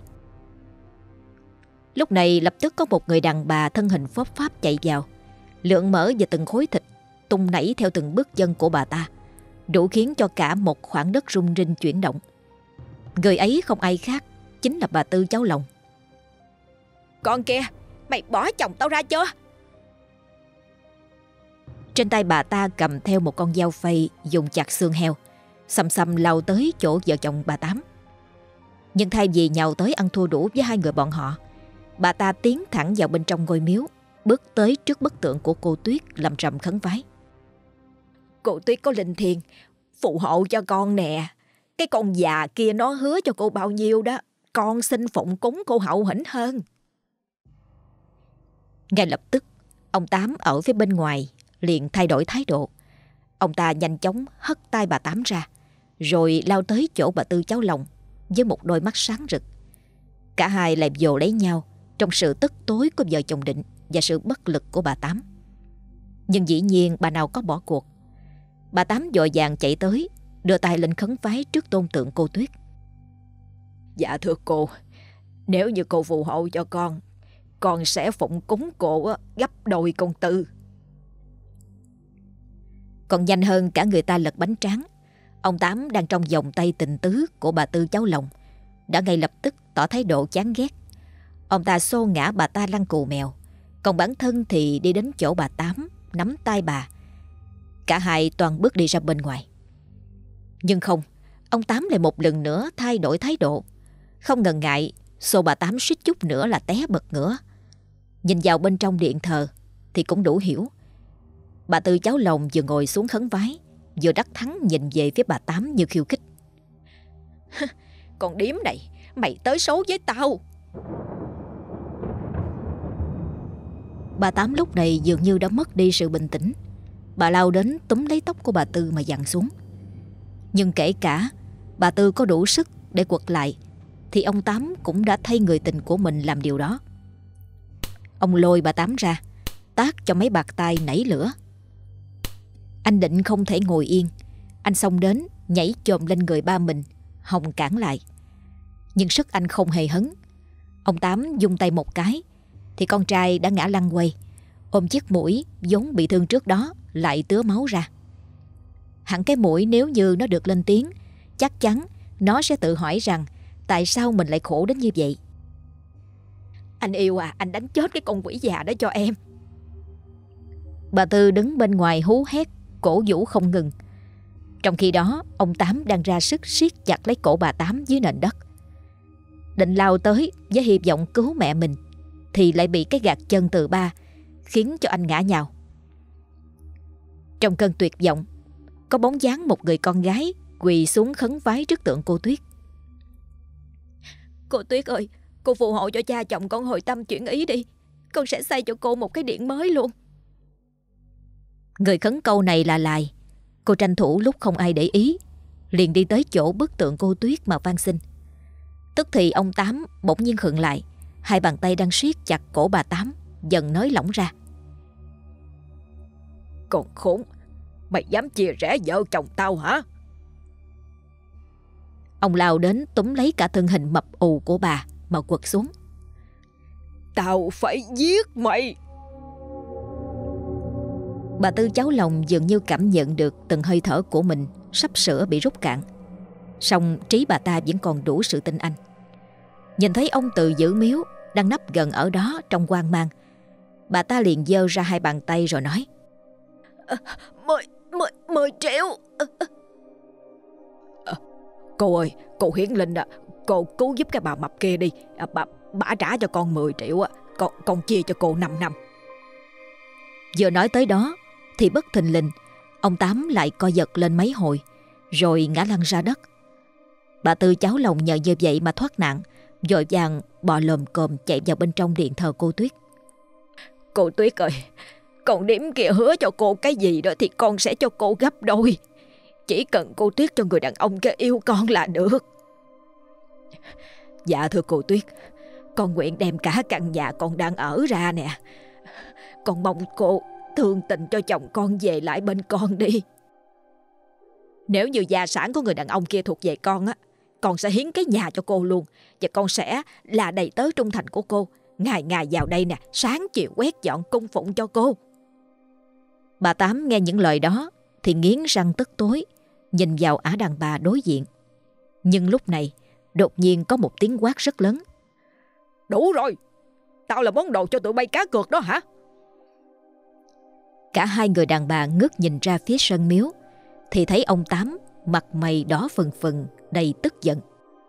Lúc này lập tức có một người đàn bà thân hình phốp pháp chạy vào, lượng mỡ và từng khối thịt tung nảy theo từng bước chân của bà ta, đủ khiến cho cả một khoảng đất rung rinh chuyển động. Người ấy không ai khác, chính là bà Tư cháu lòng. Con kia, mày bỏ chồng tao ra chưa? Trên tay bà ta cầm theo một con dao phay dùng chặt xương heo, xăm xăm lao tới chỗ vợ chồng bà Tám. Nhưng thay vì nhào tới ăn thua đủ với hai người bọn họ, bà ta tiến thẳng vào bên trong ngôi miếu, bước tới trước bức tượng của cô Tuyết làm rầm khấn vái. Cô Tuyết có linh thiêng, phù hộ cho con nè. Cái con già kia nó hứa cho cô bao nhiêu đó, con xin phụng cúng cô hậu hĩnh hơn. Ngay lập tức, ông Tám ở phía bên ngoài liền thay đổi thái độ. Ông ta nhanh chóng hất tay bà Tám ra, rồi lao tới chỗ bà Tư cháu lòng với một đôi mắt sáng rực. Cả hai lại vồ lấy nhau trong sự tức tối của vợ chồng Định và sự bất lực của bà Tám. Nhưng dĩ nhiên bà nào có bỏ cuộc. Bà Tám vội vàng chạy tới, đưa tay lên khấn vái trước tôn tượng cô Tuyết. Dạ thưa cô, nếu như cô phù hộ cho con sẽ phụng cúng cô gấp đôi công tư. Còn nhanh hơn cả người ta lật bánh tráng, ông Tám đang trong vòng tay tình tứ của bà Tư cháu lòng đã ngay lập tức tỏ thái độ chán ghét. Ông ta xô ngã bà ta lăn cù mèo, còn bản thân thì đi đến chỗ bà Tám, nắm tay bà. Cả hai toàn bước đi ra bên ngoài. Nhưng không, ông Tám lại một lần nữa thay đổi thái độ, không ngần ngại xô bà Tám suýt chút nữa là té bật ngửa. Nhìn vào bên trong điện thờ thì cũng đủ hiểu. Bà Tư cháu lòng vừa ngồi xuống khấn vái, vừa đắc thắng nhìn về phía bà Tám như khiêu khích. Con điếm này, mày tới số với tao. Bà Tám lúc này dường như đã mất đi sự bình tĩnh. Bà lao đến túm lấy tóc của bà Tư mà giằng xuống. Nhưng kể cả bà Tư có đủ sức để quật lại, thì ông Tám cũng đã thay người tình của mình làm điều đó. Ông lôi bà Tám ra, tát cho mấy bạt tay nảy lửa, Anh định không thể ngồi yên. Anh xông đến, nhảy chồm lên người ba mình. Hồng cản lại. Nhưng sức anh không hề hấn. Ông Tám vung tay một cái thì con trai đã ngã lăn quay, ôm chiếc mũi vốn bị thương trước đó lại tứa máu ra. Hẳn cái mũi nếu như nó được lên tiếng, chắc chắn nó sẽ tự hỏi rằng tại sao mình lại khổ đến như vậy. Anh yêu à, anh đánh chết cái con quỷ già đó cho em. Bà Tư đứng bên ngoài hú hét, cổ vũ không ngừng. Trong khi đó, ông Tám đang ra sức siết chặt lấy cổ bà Tám dưới nền đất. Định lao tới với hy vọng cứu mẹ mình thì lại bị cái gạt chân từ ba khiến cho anh ngã nhào. Trong cơn tuyệt vọng, có bóng dáng một người con gái quỳ xuống khấn vái trước tượng cô Tuyết. Cô Tuyết ơi, cô phù hộ cho cha chồng con hồi tâm chuyển ý đi. Con sẽ xây cho cô một cái điện mới luôn. Người khấn câu này là Lài. Cô tranh thủ lúc không ai để ý, liền đi tới chỗ bức tượng cô Tuyết mà van xin. Tức thì ông Tám bỗng nhiên khựng lại. Hai bàn tay đang siết chặt cổ bà Tám dần nới lỏng ra. Còn khốn, mày dám chia rẽ vợ chồng tao hả? Ông lao đến túm lấy cả thân hình mập ù của bà mà quật xuống. Tao phải giết mày. Bà Tư cháu lòng dường như cảm nhận được từng hơi thở của mình sắp sửa bị rút cạn. Song trí bà ta vẫn còn đủ sự tin anh. Nhìn thấy ông Từ giữ miếu đang nấp gần ở đó trong hoang mang, bà ta liền giơ ra hai bàn tay rồi nói: 10 triệu. Cô ơi, cô Hiển Linh à, cô cứu giúp cái bà mập kia đi. Bà trả cho con 10 triệu á, con chia cho cô 5 năm. Vừa nói tới đó thì bất thình lình ông Tám lại co giật lên mấy hồi rồi ngã lăn ra đất. Bà Tư cháu lòng nhờ như vậy mà thoát nạn, vội vàng bò lồm cồm chạy vào bên trong điện thờ cô Tuyết. Cô Tuyết ơi, con điếm kia hứa cho cô cái gì đó thì con sẽ cho cô gấp đôi. Chỉ cần cô Tuyết cho người đàn ông kia yêu con là được. Dạ thưa cô Tuyết, con nguyện đem cả căn nhà con đang ở ra nè. Con mong cô thương tình cho chồng con về lại bên con đi. Nếu như gia sản của người đàn ông kia thuộc về con á, con sẽ hiến cái nhà cho cô luôn. Và con sẽ là đầy tớ trung thành của cô. Ngày ngày vào đây nè, sáng chiều quét dọn cung phụng cho cô. Bà Tám nghe những lời đó thì nghiến răng tức tối, nhìn vào ả đàn bà đối diện. Nhưng lúc này đột nhiên có một tiếng quát rất lớn: Đủ rồi, tao là món đồ cho tụi bay cá cược đó hả? Cả hai người đàn bà ngước nhìn ra phía sân miếu thì thấy ông Tám mặt mày đỏ phừng phừng, đầy tức giận.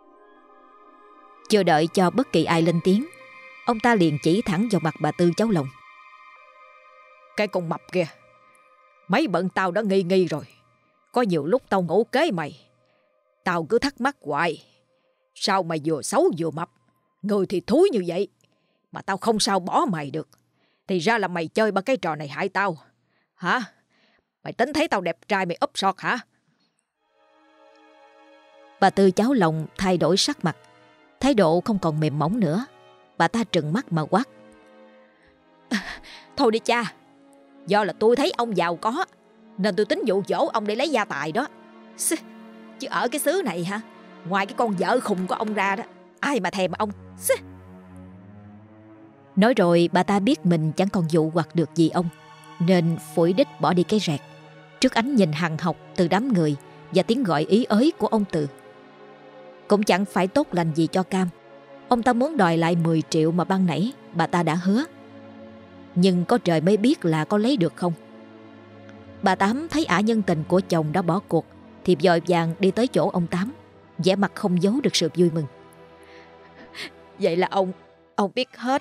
Chưa đợi cho bất kỳ ai lên tiếng, ông ta liền chỉ thẳng vào mặt bà Tư cháu lòng: Cái con mập kìa, mấy bận tao đã nghi rồi. Có nhiều lúc tao ngủ kế mày, tao cứ thắc mắc hoài, sao mày vừa xấu vừa mập, người thì thúi như vậy, mà tao không sao bỏ mày được. Thì ra là mày chơi ba cái trò này hại tao hả? Mày tính thấy tao đẹp trai mày úp sọt hả? Bà Tư cháu lòng thay đổi sắc mặt, thái độ không còn mềm mỏng nữa. Bà ta trừng mắt mà quát: Thôi đi cha, do là tôi thấy ông giàu có nên tôi tính dụ dỗ ông để lấy gia tài đó. Chứ ở cái xứ này hả, ngoài cái con vợ khùng của ông ra đó, ai mà thèm ông. Nói rồi bà ta biết mình chẳng còn dụ hoặc được gì ông, nên phủi đích bỏ đi cái rẹt trước ánh nhìn hằn học từ đám người và tiếng gọi ý ới của ông Từ. Cũng chẳng phải tốt lành gì cho cam. Ông ta muốn đòi lại 10 triệu mà ban nãy bà ta đã hứa. Nhưng có trời mới biết là có lấy được không. Bà Tám thấy ả nhân tình của chồng đã bỏ cuộc thì vội vàng đi tới chỗ ông Tám, vẻ mặt không giấu được sự vui mừng. Vậy là ông biết hết.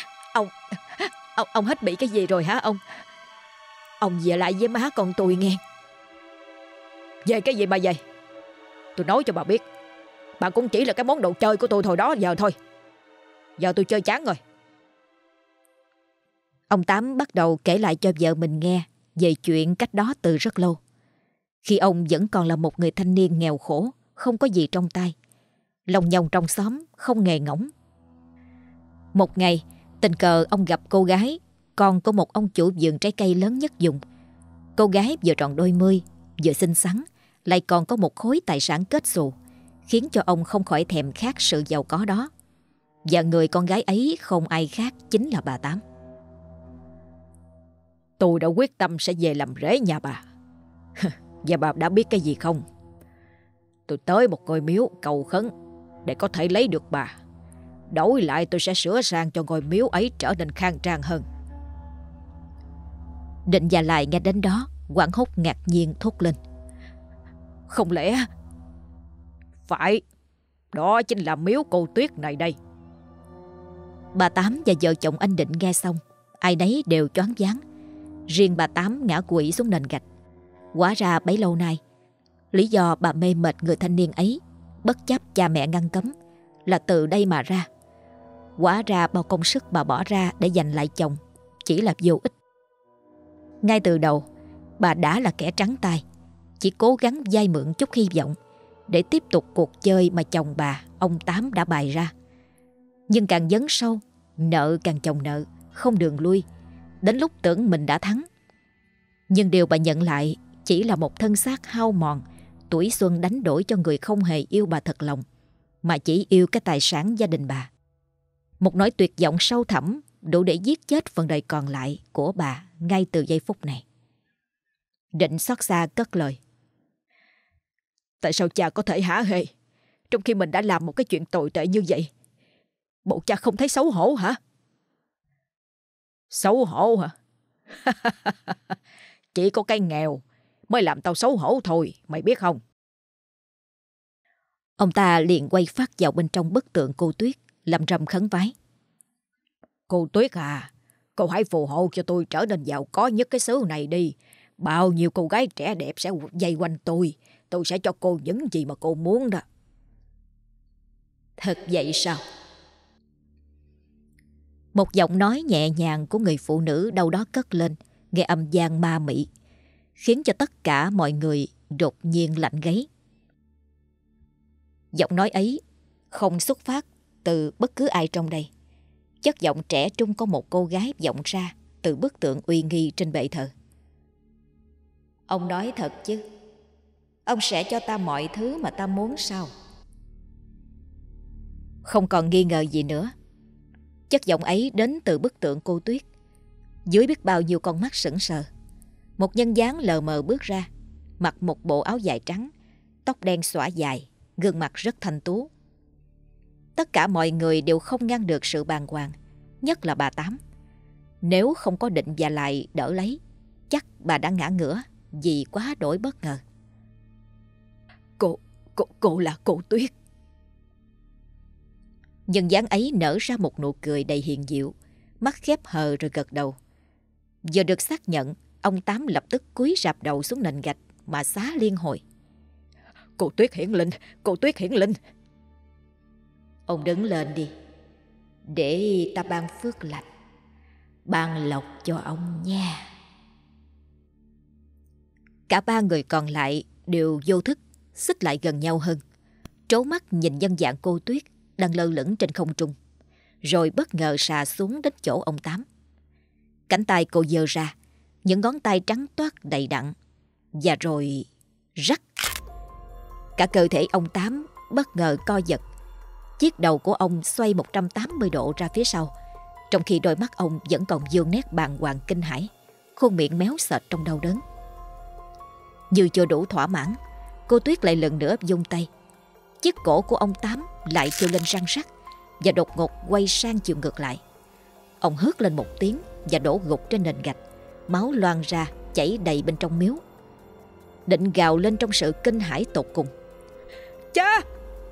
Ông hết bị cái gì rồi hả ông? Ông về lại với má con tôi nghe. Về cái gì mà về? Tôi nói cho bà biết, bà cũng chỉ là cái món đồ chơi của tôi thôi đó giờ thôi. Giờ tôi chơi chán rồi. Ông Tám bắt đầu kể lại cho vợ mình nghe về chuyện cách đó từ rất lâu, khi ông vẫn còn là một người thanh niên nghèo khổ, không có gì trong tay, lòng nhòng trong xóm, không nghề ngỗng. Một ngày, tình cờ ông gặp cô gái, con của một ông chủ vườn trái cây lớn nhất vùng. Cô gái vừa tròn đôi mươi, vừa xinh xắn, lại còn có một khối tài sản kết xù, khiến cho ông không khỏi thèm khát sự giàu có đó. Và người con gái ấy không ai khác chính là bà Tám. Tôi đã quyết tâm sẽ về làm rể nhà bà. Và bà đã biết cái gì không? Tôi tới một ngôi miếu cầu khấn để có thể lấy được bà. Đổi lại tôi sẽ sửa sang cho ngôi miếu ấy trở nên khang trang hơn. Định và Lại nghe đến đó hoảng hốt ngạc nhiên thốt lên. Không lẽ... Phải, đó chính là miếu cô Tuyết này đây. Bà Tám và vợ chồng anh Định nghe xong, ai nấy đều choáng váng. Riêng bà Tám ngã quỵ xuống nền gạch. Hóa ra bấy lâu nay, lý do bà mê mệt người thanh niên ấy, bất chấp cha mẹ ngăn cấm, là từ đây mà ra. Hóa ra bao công sức bà bỏ ra để giành lại chồng chỉ là vô ích. Ngay từ đầu, bà đã là kẻ trắng tay, chỉ cố gắng vay mượn chút hy vọng để tiếp tục cuộc chơi mà chồng bà, ông Tám đã bày ra. Nhưng càng dấn sâu, nợ càng chồng nợ, không đường lui. Đến lúc tưởng mình đã thắng, nhưng điều bà nhận lại chỉ là một thân xác hao mòn, tuổi xuân đánh đổi cho người không hề yêu bà thật lòng, mà chỉ yêu cái tài sản gia đình bà. Một nỗi tuyệt vọng sâu thẳm đủ để giết chết phần đời còn lại của bà ngay từ giây phút này. Định xót xa cất lời. Tại sao cha có thể hả hê, trong khi mình đã làm một cái chuyện tồi tệ như vậy? Bộ cha không thấy xấu hổ hả? Xấu hổ hả? Chỉ có cái nghèo mới làm tao xấu hổ thôi, mày biết không? Ông ta liền quay phát vào bên trong bức tượng cô Tuyết, lầm rầm khấn vái. Cô Tuyết à, cô hãy phù hộ cho tôi trở nên giàu có nhất cái xứ này đi. Bao nhiêu cô gái trẻ đẹp sẽ vây quanh tôi sẽ cho cô những gì mà cô muốn đó. Thật vậy sao? Một giọng nói nhẹ nhàng của người phụ nữ đâu đó cất lên, nghe âm vang ma mị, khiến cho tất cả mọi người đột nhiên lạnh gáy. Giọng nói ấy không xuất phát từ bất cứ ai trong đây. Chất giọng trẻ trung có một cô gái vọng ra từ bức tượng uy nghi trên bệ thờ. Ông nói thật chứ? Ông sẽ cho ta mọi thứ mà ta muốn sao? Không còn nghi ngờ gì nữa. Chất giọng ấy đến từ bức tượng cô Tuyết. Dưới biết bao nhiêu con mắt sững sờ, một nhân dáng lờ mờ bước ra, mặc một bộ áo dài trắng, tóc đen xõa dài, gương mặt rất thanh tú. Tất cả mọi người đều không ngăn được sự bàng hoàng, nhất là bà Tám. Nếu không có Định và Lại đỡ lấy, chắc bà đã ngã ngửa vì quá đổi bất ngờ. Cô là cô Tuyết. Nhân dáng ấy nở ra một nụ cười đầy hiền diệu, mắt khép hờ rồi gật đầu. Vừa được xác nhận, ông Tám lập tức cúi rạp đầu xuống nền gạch mà xá liên hồi. Cô Tuyết hiển linh, cô Tuyết hiển linh. Ông đứng lên đi, để ta ban phước lành, ban lộc cho ông nha. Cả ba người còn lại đều vô thức xích lại gần nhau hơn, trố mắt nhìn nhân dạng cô Tuyết đang lơ lửng trên không trung, rồi bất ngờ xà xuống đến chỗ ông Tám. Cánh tay cô giơ ra, những ngón tay trắng toát đầy đặn, và rồi rắc. Cả cơ thể ông Tám bất ngờ co giật. Chiếc đầu của ông xoay 180 độ ra phía sau, trong khi đôi mắt ông vẫn còn vương nét bàng hoàng kinh hãi, khuôn miệng méo sệt trong đau đớn. Như chưa đủ thỏa mãn, cô Tuyết lại lần nữa vung tay. Chiếc cổ của ông Tám lại treo lên răng rắc và đột ngột quay sang chiều ngược lại. Ông hớt lên một tiếng và đổ gục trên nền gạch, máu loang ra chảy đầy bên trong miếu. Định gào lên trong sự kinh hãi tột cùng. Cha!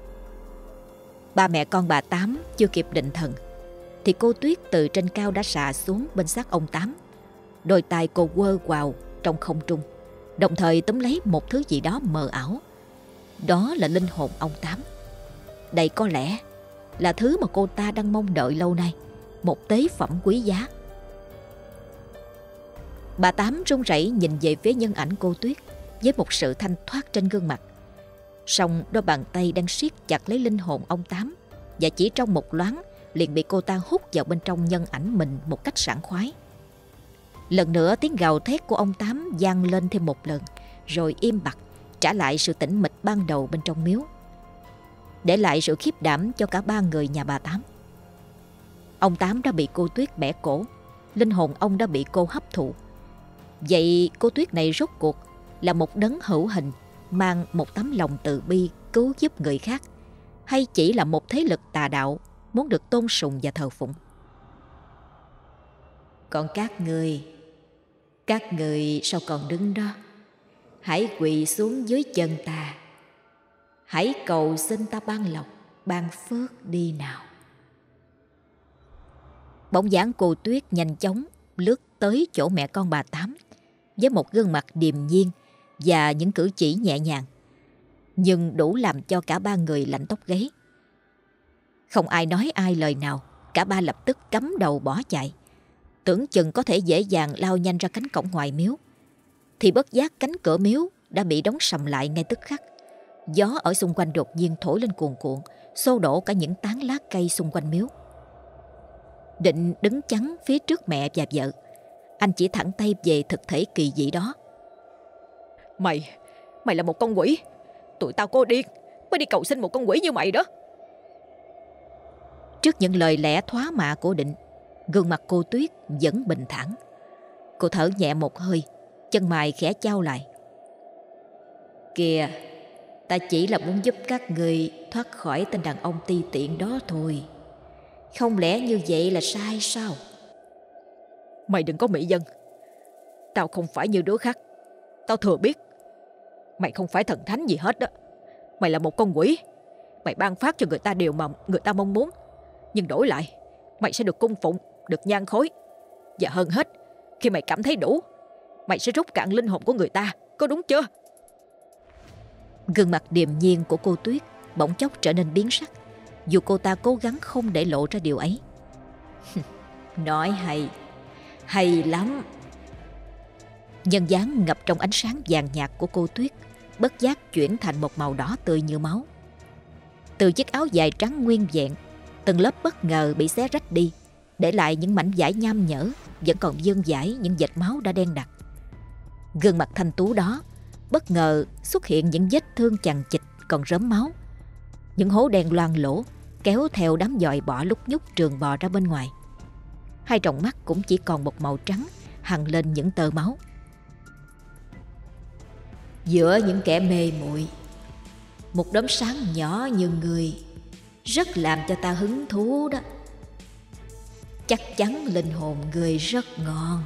Ba mẹ con bà Tám chưa kịp định thần thì cô Tuyết từ trên cao đã xà xuống bên xác ông Tám. Đôi tay cô quơ quào trong không trung, đồng thời túm lấy một thứ gì đó mờ ảo. Đó là linh hồn ông Tám. Đây có lẽ là thứ mà cô ta đang mong đợi lâu nay, một tế phẩm quý giá. Bà Tám run rẩy nhìn về phía nhân ảnh cô Tuyết với một sự thanh thoát trên gương mặt. Song đôi bàn tay đang siết chặt lấy linh hồn ông Tám, và chỉ trong một loáng liền bị cô ta hút vào bên trong nhân ảnh mình một cách sảng khoái. Lần nữa tiếng gào thét của ông Tám vang lên thêm một lần, rồi im bặt, trả lại sự tĩnh mịch ban đầu bên trong miếu, để lại sự khiếp đảm cho cả ba người nhà bà Tám. Ông Tám đã bị cô Tuyết bẻ cổ, linh hồn ông đã bị cô hấp thụ. Vậy cô Tuyết này rốt cuộc là một đấng hữu hình, mang một tấm lòng từ bi cứu giúp người khác, hay chỉ là một thế lực tà đạo muốn được tôn sùng và thờ phụng? Còn các người sao còn đứng đó? Hãy quỳ xuống dưới chân ta, hãy cầu xin ta ban lộc, ban phước đi nào. Bóng dáng cô Tuyết nhanh chóng lướt tới chỗ mẹ con bà Tám, với một gương mặt điềm nhiên và những cử chỉ nhẹ nhàng, nhưng đủ làm cho cả ba người lạnh tóc gáy. Không ai nói ai lời nào, cả ba lập tức cắm đầu bỏ chạy, tưởng chừng có thể dễ dàng lao nhanh ra cánh cổng ngoài miếu. Thì bất giác cánh cửa miếu đã bị đóng sầm lại ngay tức khắc. Gió ở xung quanh đột nhiên thổi lên cuồn cuộn, xô đổ cả những tán lá cây xung quanh miếu. Định đứng chắn phía trước mẹ và vợ. Anh chỉ thẳng tay về thực thể kỳ dị đó. Mày là một con quỷ. Tụi tao có điên mới đi cầu xin một con quỷ như mày đó. Trước những lời lẽ thóa mạ của Định, gương mặt cô Tuyết vẫn bình thản. Cô thở nhẹ một hơi, chân mày khẽ chau lại. Kìa, ta chỉ là muốn giúp các người thoát khỏi tên đàn ông ti tiện đó thôi. Không lẽ như vậy là sai sao? Mày đừng có mỹ dân. Tao không phải như đứa khác. Tao thừa biết. Mày không phải thần thánh gì hết đó. Mày là một con quỷ. Mày ban phát cho người ta điều mà người ta mong muốn, nhưng đổi lại mày sẽ được cung phụng, được nhan khối. Và hơn hết, khi mày cảm thấy đủ, mày sẽ rút cạn linh hồn của người ta. Có đúng chưa? Gương mặt điềm nhiên của cô Tuyết bỗng chốc trở nên biến sắc, dù cô ta cố gắng không để lộ ra điều ấy. Nói hay lắm. Nhân dáng ngập trong ánh sáng vàng nhạt của cô Tuyết bất giác chuyển thành một màu đỏ tươi như máu. Từ chiếc áo dài trắng nguyên vẹn, từng lớp bất ngờ bị xé rách đi, để lại những mảnh vải nham nhở vẫn còn vương vãi những vệt máu đã đen đặc. Gương mặt thanh tú đó bất ngờ xuất hiện những vết thương chằng chịt còn rớm máu, những hố đen loang lỗ kéo theo đám giòi bọ lúc nhúc trường bò ra bên ngoài. Hai tròng mắt cũng chỉ còn một màu trắng hằn lên những tơ máu. Giữa những kẻ mê muội, một đốm sáng nhỏ như người rất làm cho ta hứng thú đó. Chắc chắn linh hồn người rất ngon.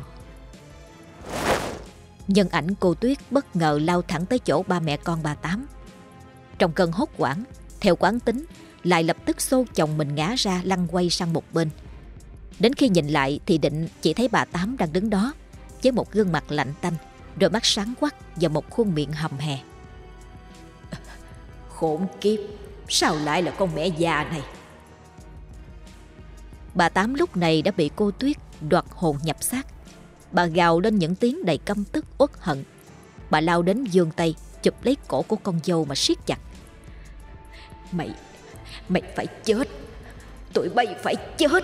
Nhân ảnh cô Tuyết bất ngờ lao thẳng tới chỗ ba mẹ con bà Tám. Trong cơn hốt hoảng, theo quán tính, lại lập tức xô chồng mình ngã ra lăn quay sang một bên. Đến khi nhìn lại thì Định chỉ thấy bà Tám đang đứng đó với một gương mặt lạnh tanh, đôi mắt sáng quắc và một khuôn miệng hầm hè. Khốn kiếp, sao lại là con mẹ già này? Bà Tám lúc này đã bị cô Tuyết đoạt hồn nhập xác. Bà gào lên những tiếng đầy căm tức uất hận. Bà lao đến giương tay chụp lấy cổ của con dâu mà siết chặt. Mày phải chết. Tụi bay phải chết.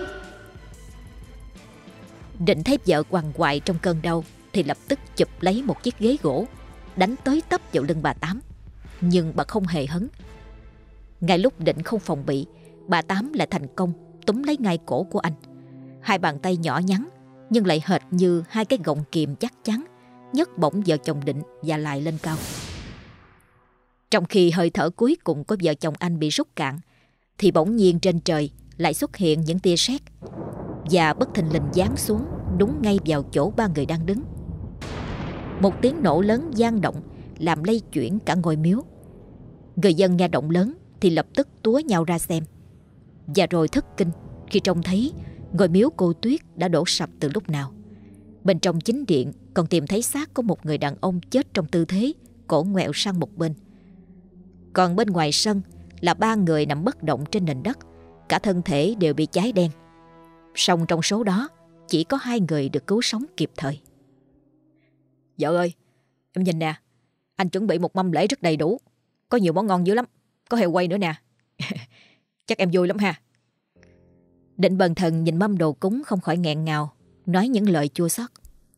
Định thấy vợ quằn quại trong cơn đau thì lập tức chụp lấy một chiếc ghế gỗ, đánh tới tấp vào lưng bà Tám. Nhưng bà không hề hấn. Ngay lúc Định không phòng bị, bà Tám lại thành công túm lấy ngay cổ của anh. Hai bàn tay nhỏ nhắn nhưng lại hệt như hai cái gọng kìm chắc chắn nhấc bổng vợ chồng Định và lại lên cao. Trong khi hơi thở cuối cùng của vợ chồng anh bị rút cạn, thì bỗng nhiên trên trời lại xuất hiện những tia sét và bất thình lình giáng xuống đúng ngay vào chỗ ba người đang đứng. Một tiếng nổ lớn vang động làm lay chuyển cả ngôi miếu. Người dân nghe động lớn thì lập tức túa nhau ra xem, và rồi thất kinh khi trông thấy ngôi miếu cô Tuyết đã đổ sập từ lúc nào. Bên trong chính điện còn tìm thấy xác của một người đàn ông chết trong tư thế cổ ngoẹo sang một bên. Còn bên ngoài sân là ba người nằm bất động trên nền đất, cả thân thể đều bị cháy đen. Song trong số đó chỉ có hai người được cứu sống kịp thời. Vợ ơi, em nhìn nè, anh chuẩn bị một mâm lễ rất đầy đủ, có nhiều món ngon dữ lắm, có heo quay nữa nè. Chắc em vui lắm ha. Định bần thần nhìn mâm đồ cúng không khỏi nghẹn ngào, nói những lời chua xót.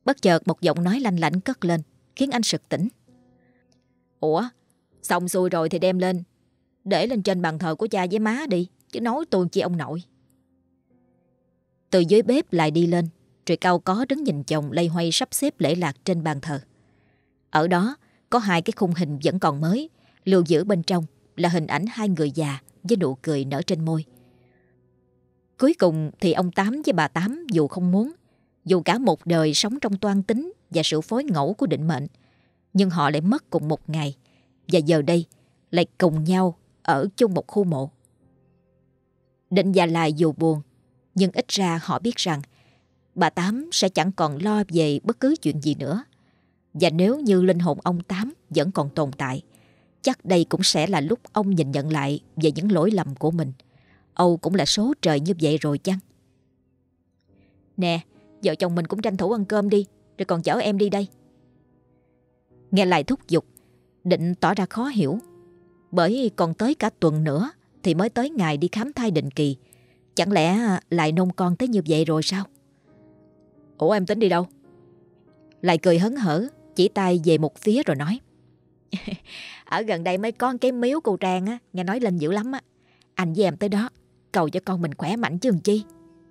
Bất chợt một giọng nói lanh lảnh cất lên, khiến anh sực tỉnh. Ủa, xong xuôi rồi thì đem lên, để lên trên bàn thờ của cha với má đi, chứ nói tôi chi ông nội. Từ dưới bếp lại đi lên, rồi cau có đứng nhìn chồng loay hoay sắp xếp lễ lạc trên bàn thờ. Ở đó có hai cái khung hình vẫn còn mới, lưu giữ bên trong là hình ảnh hai người già với nụ cười nở trên môi. Cuối cùng thì ông Tám với bà Tám dù không muốn, dù cả một đời sống trong toan tính và sự phối ngẫu của định mệnh, nhưng họ lại mất cùng một ngày, và giờ đây lại cùng nhau ở chung một khu mộ. Định và Lai dù buồn, nhưng ít ra họ biết rằng bà Tám sẽ chẳng còn lo về bất cứ chuyện gì nữa. Và nếu như linh hồn ông Tám vẫn còn tồn tại, chắc đây cũng sẽ là lúc ông nhìn nhận lại về những lỗi lầm của mình. Âu cũng là số trời như vậy rồi chăng? Nè, vợ chồng mình cũng tranh thủ ăn cơm đi, rồi còn chở em đi đây. Nghe Lai thúc giục, Định tỏ ra khó hiểu. Bởi còn tới cả tuần nữa thì mới tới ngày đi khám thai định kỳ. Chẳng lẽ lại nôn con tới như vậy rồi sao? Ủa em tính đi đâu? Lai cười hớn hở, chỉ tay về một phía rồi nói. Ở gần đây mới có cái miếu cô Trang á, nghe nói lên dữ lắm á. Anh với em tới đó, cầu cho con mình khỏe mạnh chứ làm chi.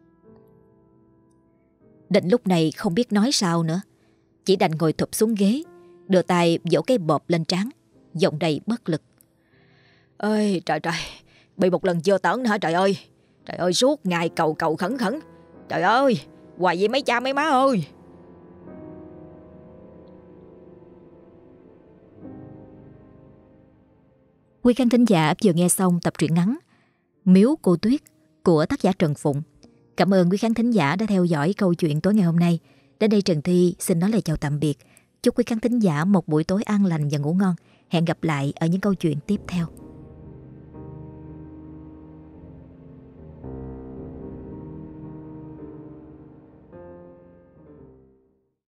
Định lúc này không biết nói sao nữa, chỉ đành ngồi thụp xuống ghế, đưa tay vỗ cái bộp lên trán, giọng đầy bất lực. Ơi trời trời, bị một lần chưa tởn hả trời ơi. Trời ơi, suốt ngày cầu cầu khẩn khẩn. Trời ơi, hoài vậy mấy cha mấy má ơi. Quý khán thính giả vừa nghe xong tập truyện ngắn Miếu Cô Tuyết của tác giả Trần Phụng. Cảm ơn quý khán thính giả đã theo dõi câu chuyện tối ngày hôm nay. Đến đây Trần Thi xin nói lời chào tạm biệt. Chúc quý khán thính giả một buổi tối an lành và ngủ ngon. Hẹn gặp lại ở những câu chuyện tiếp theo.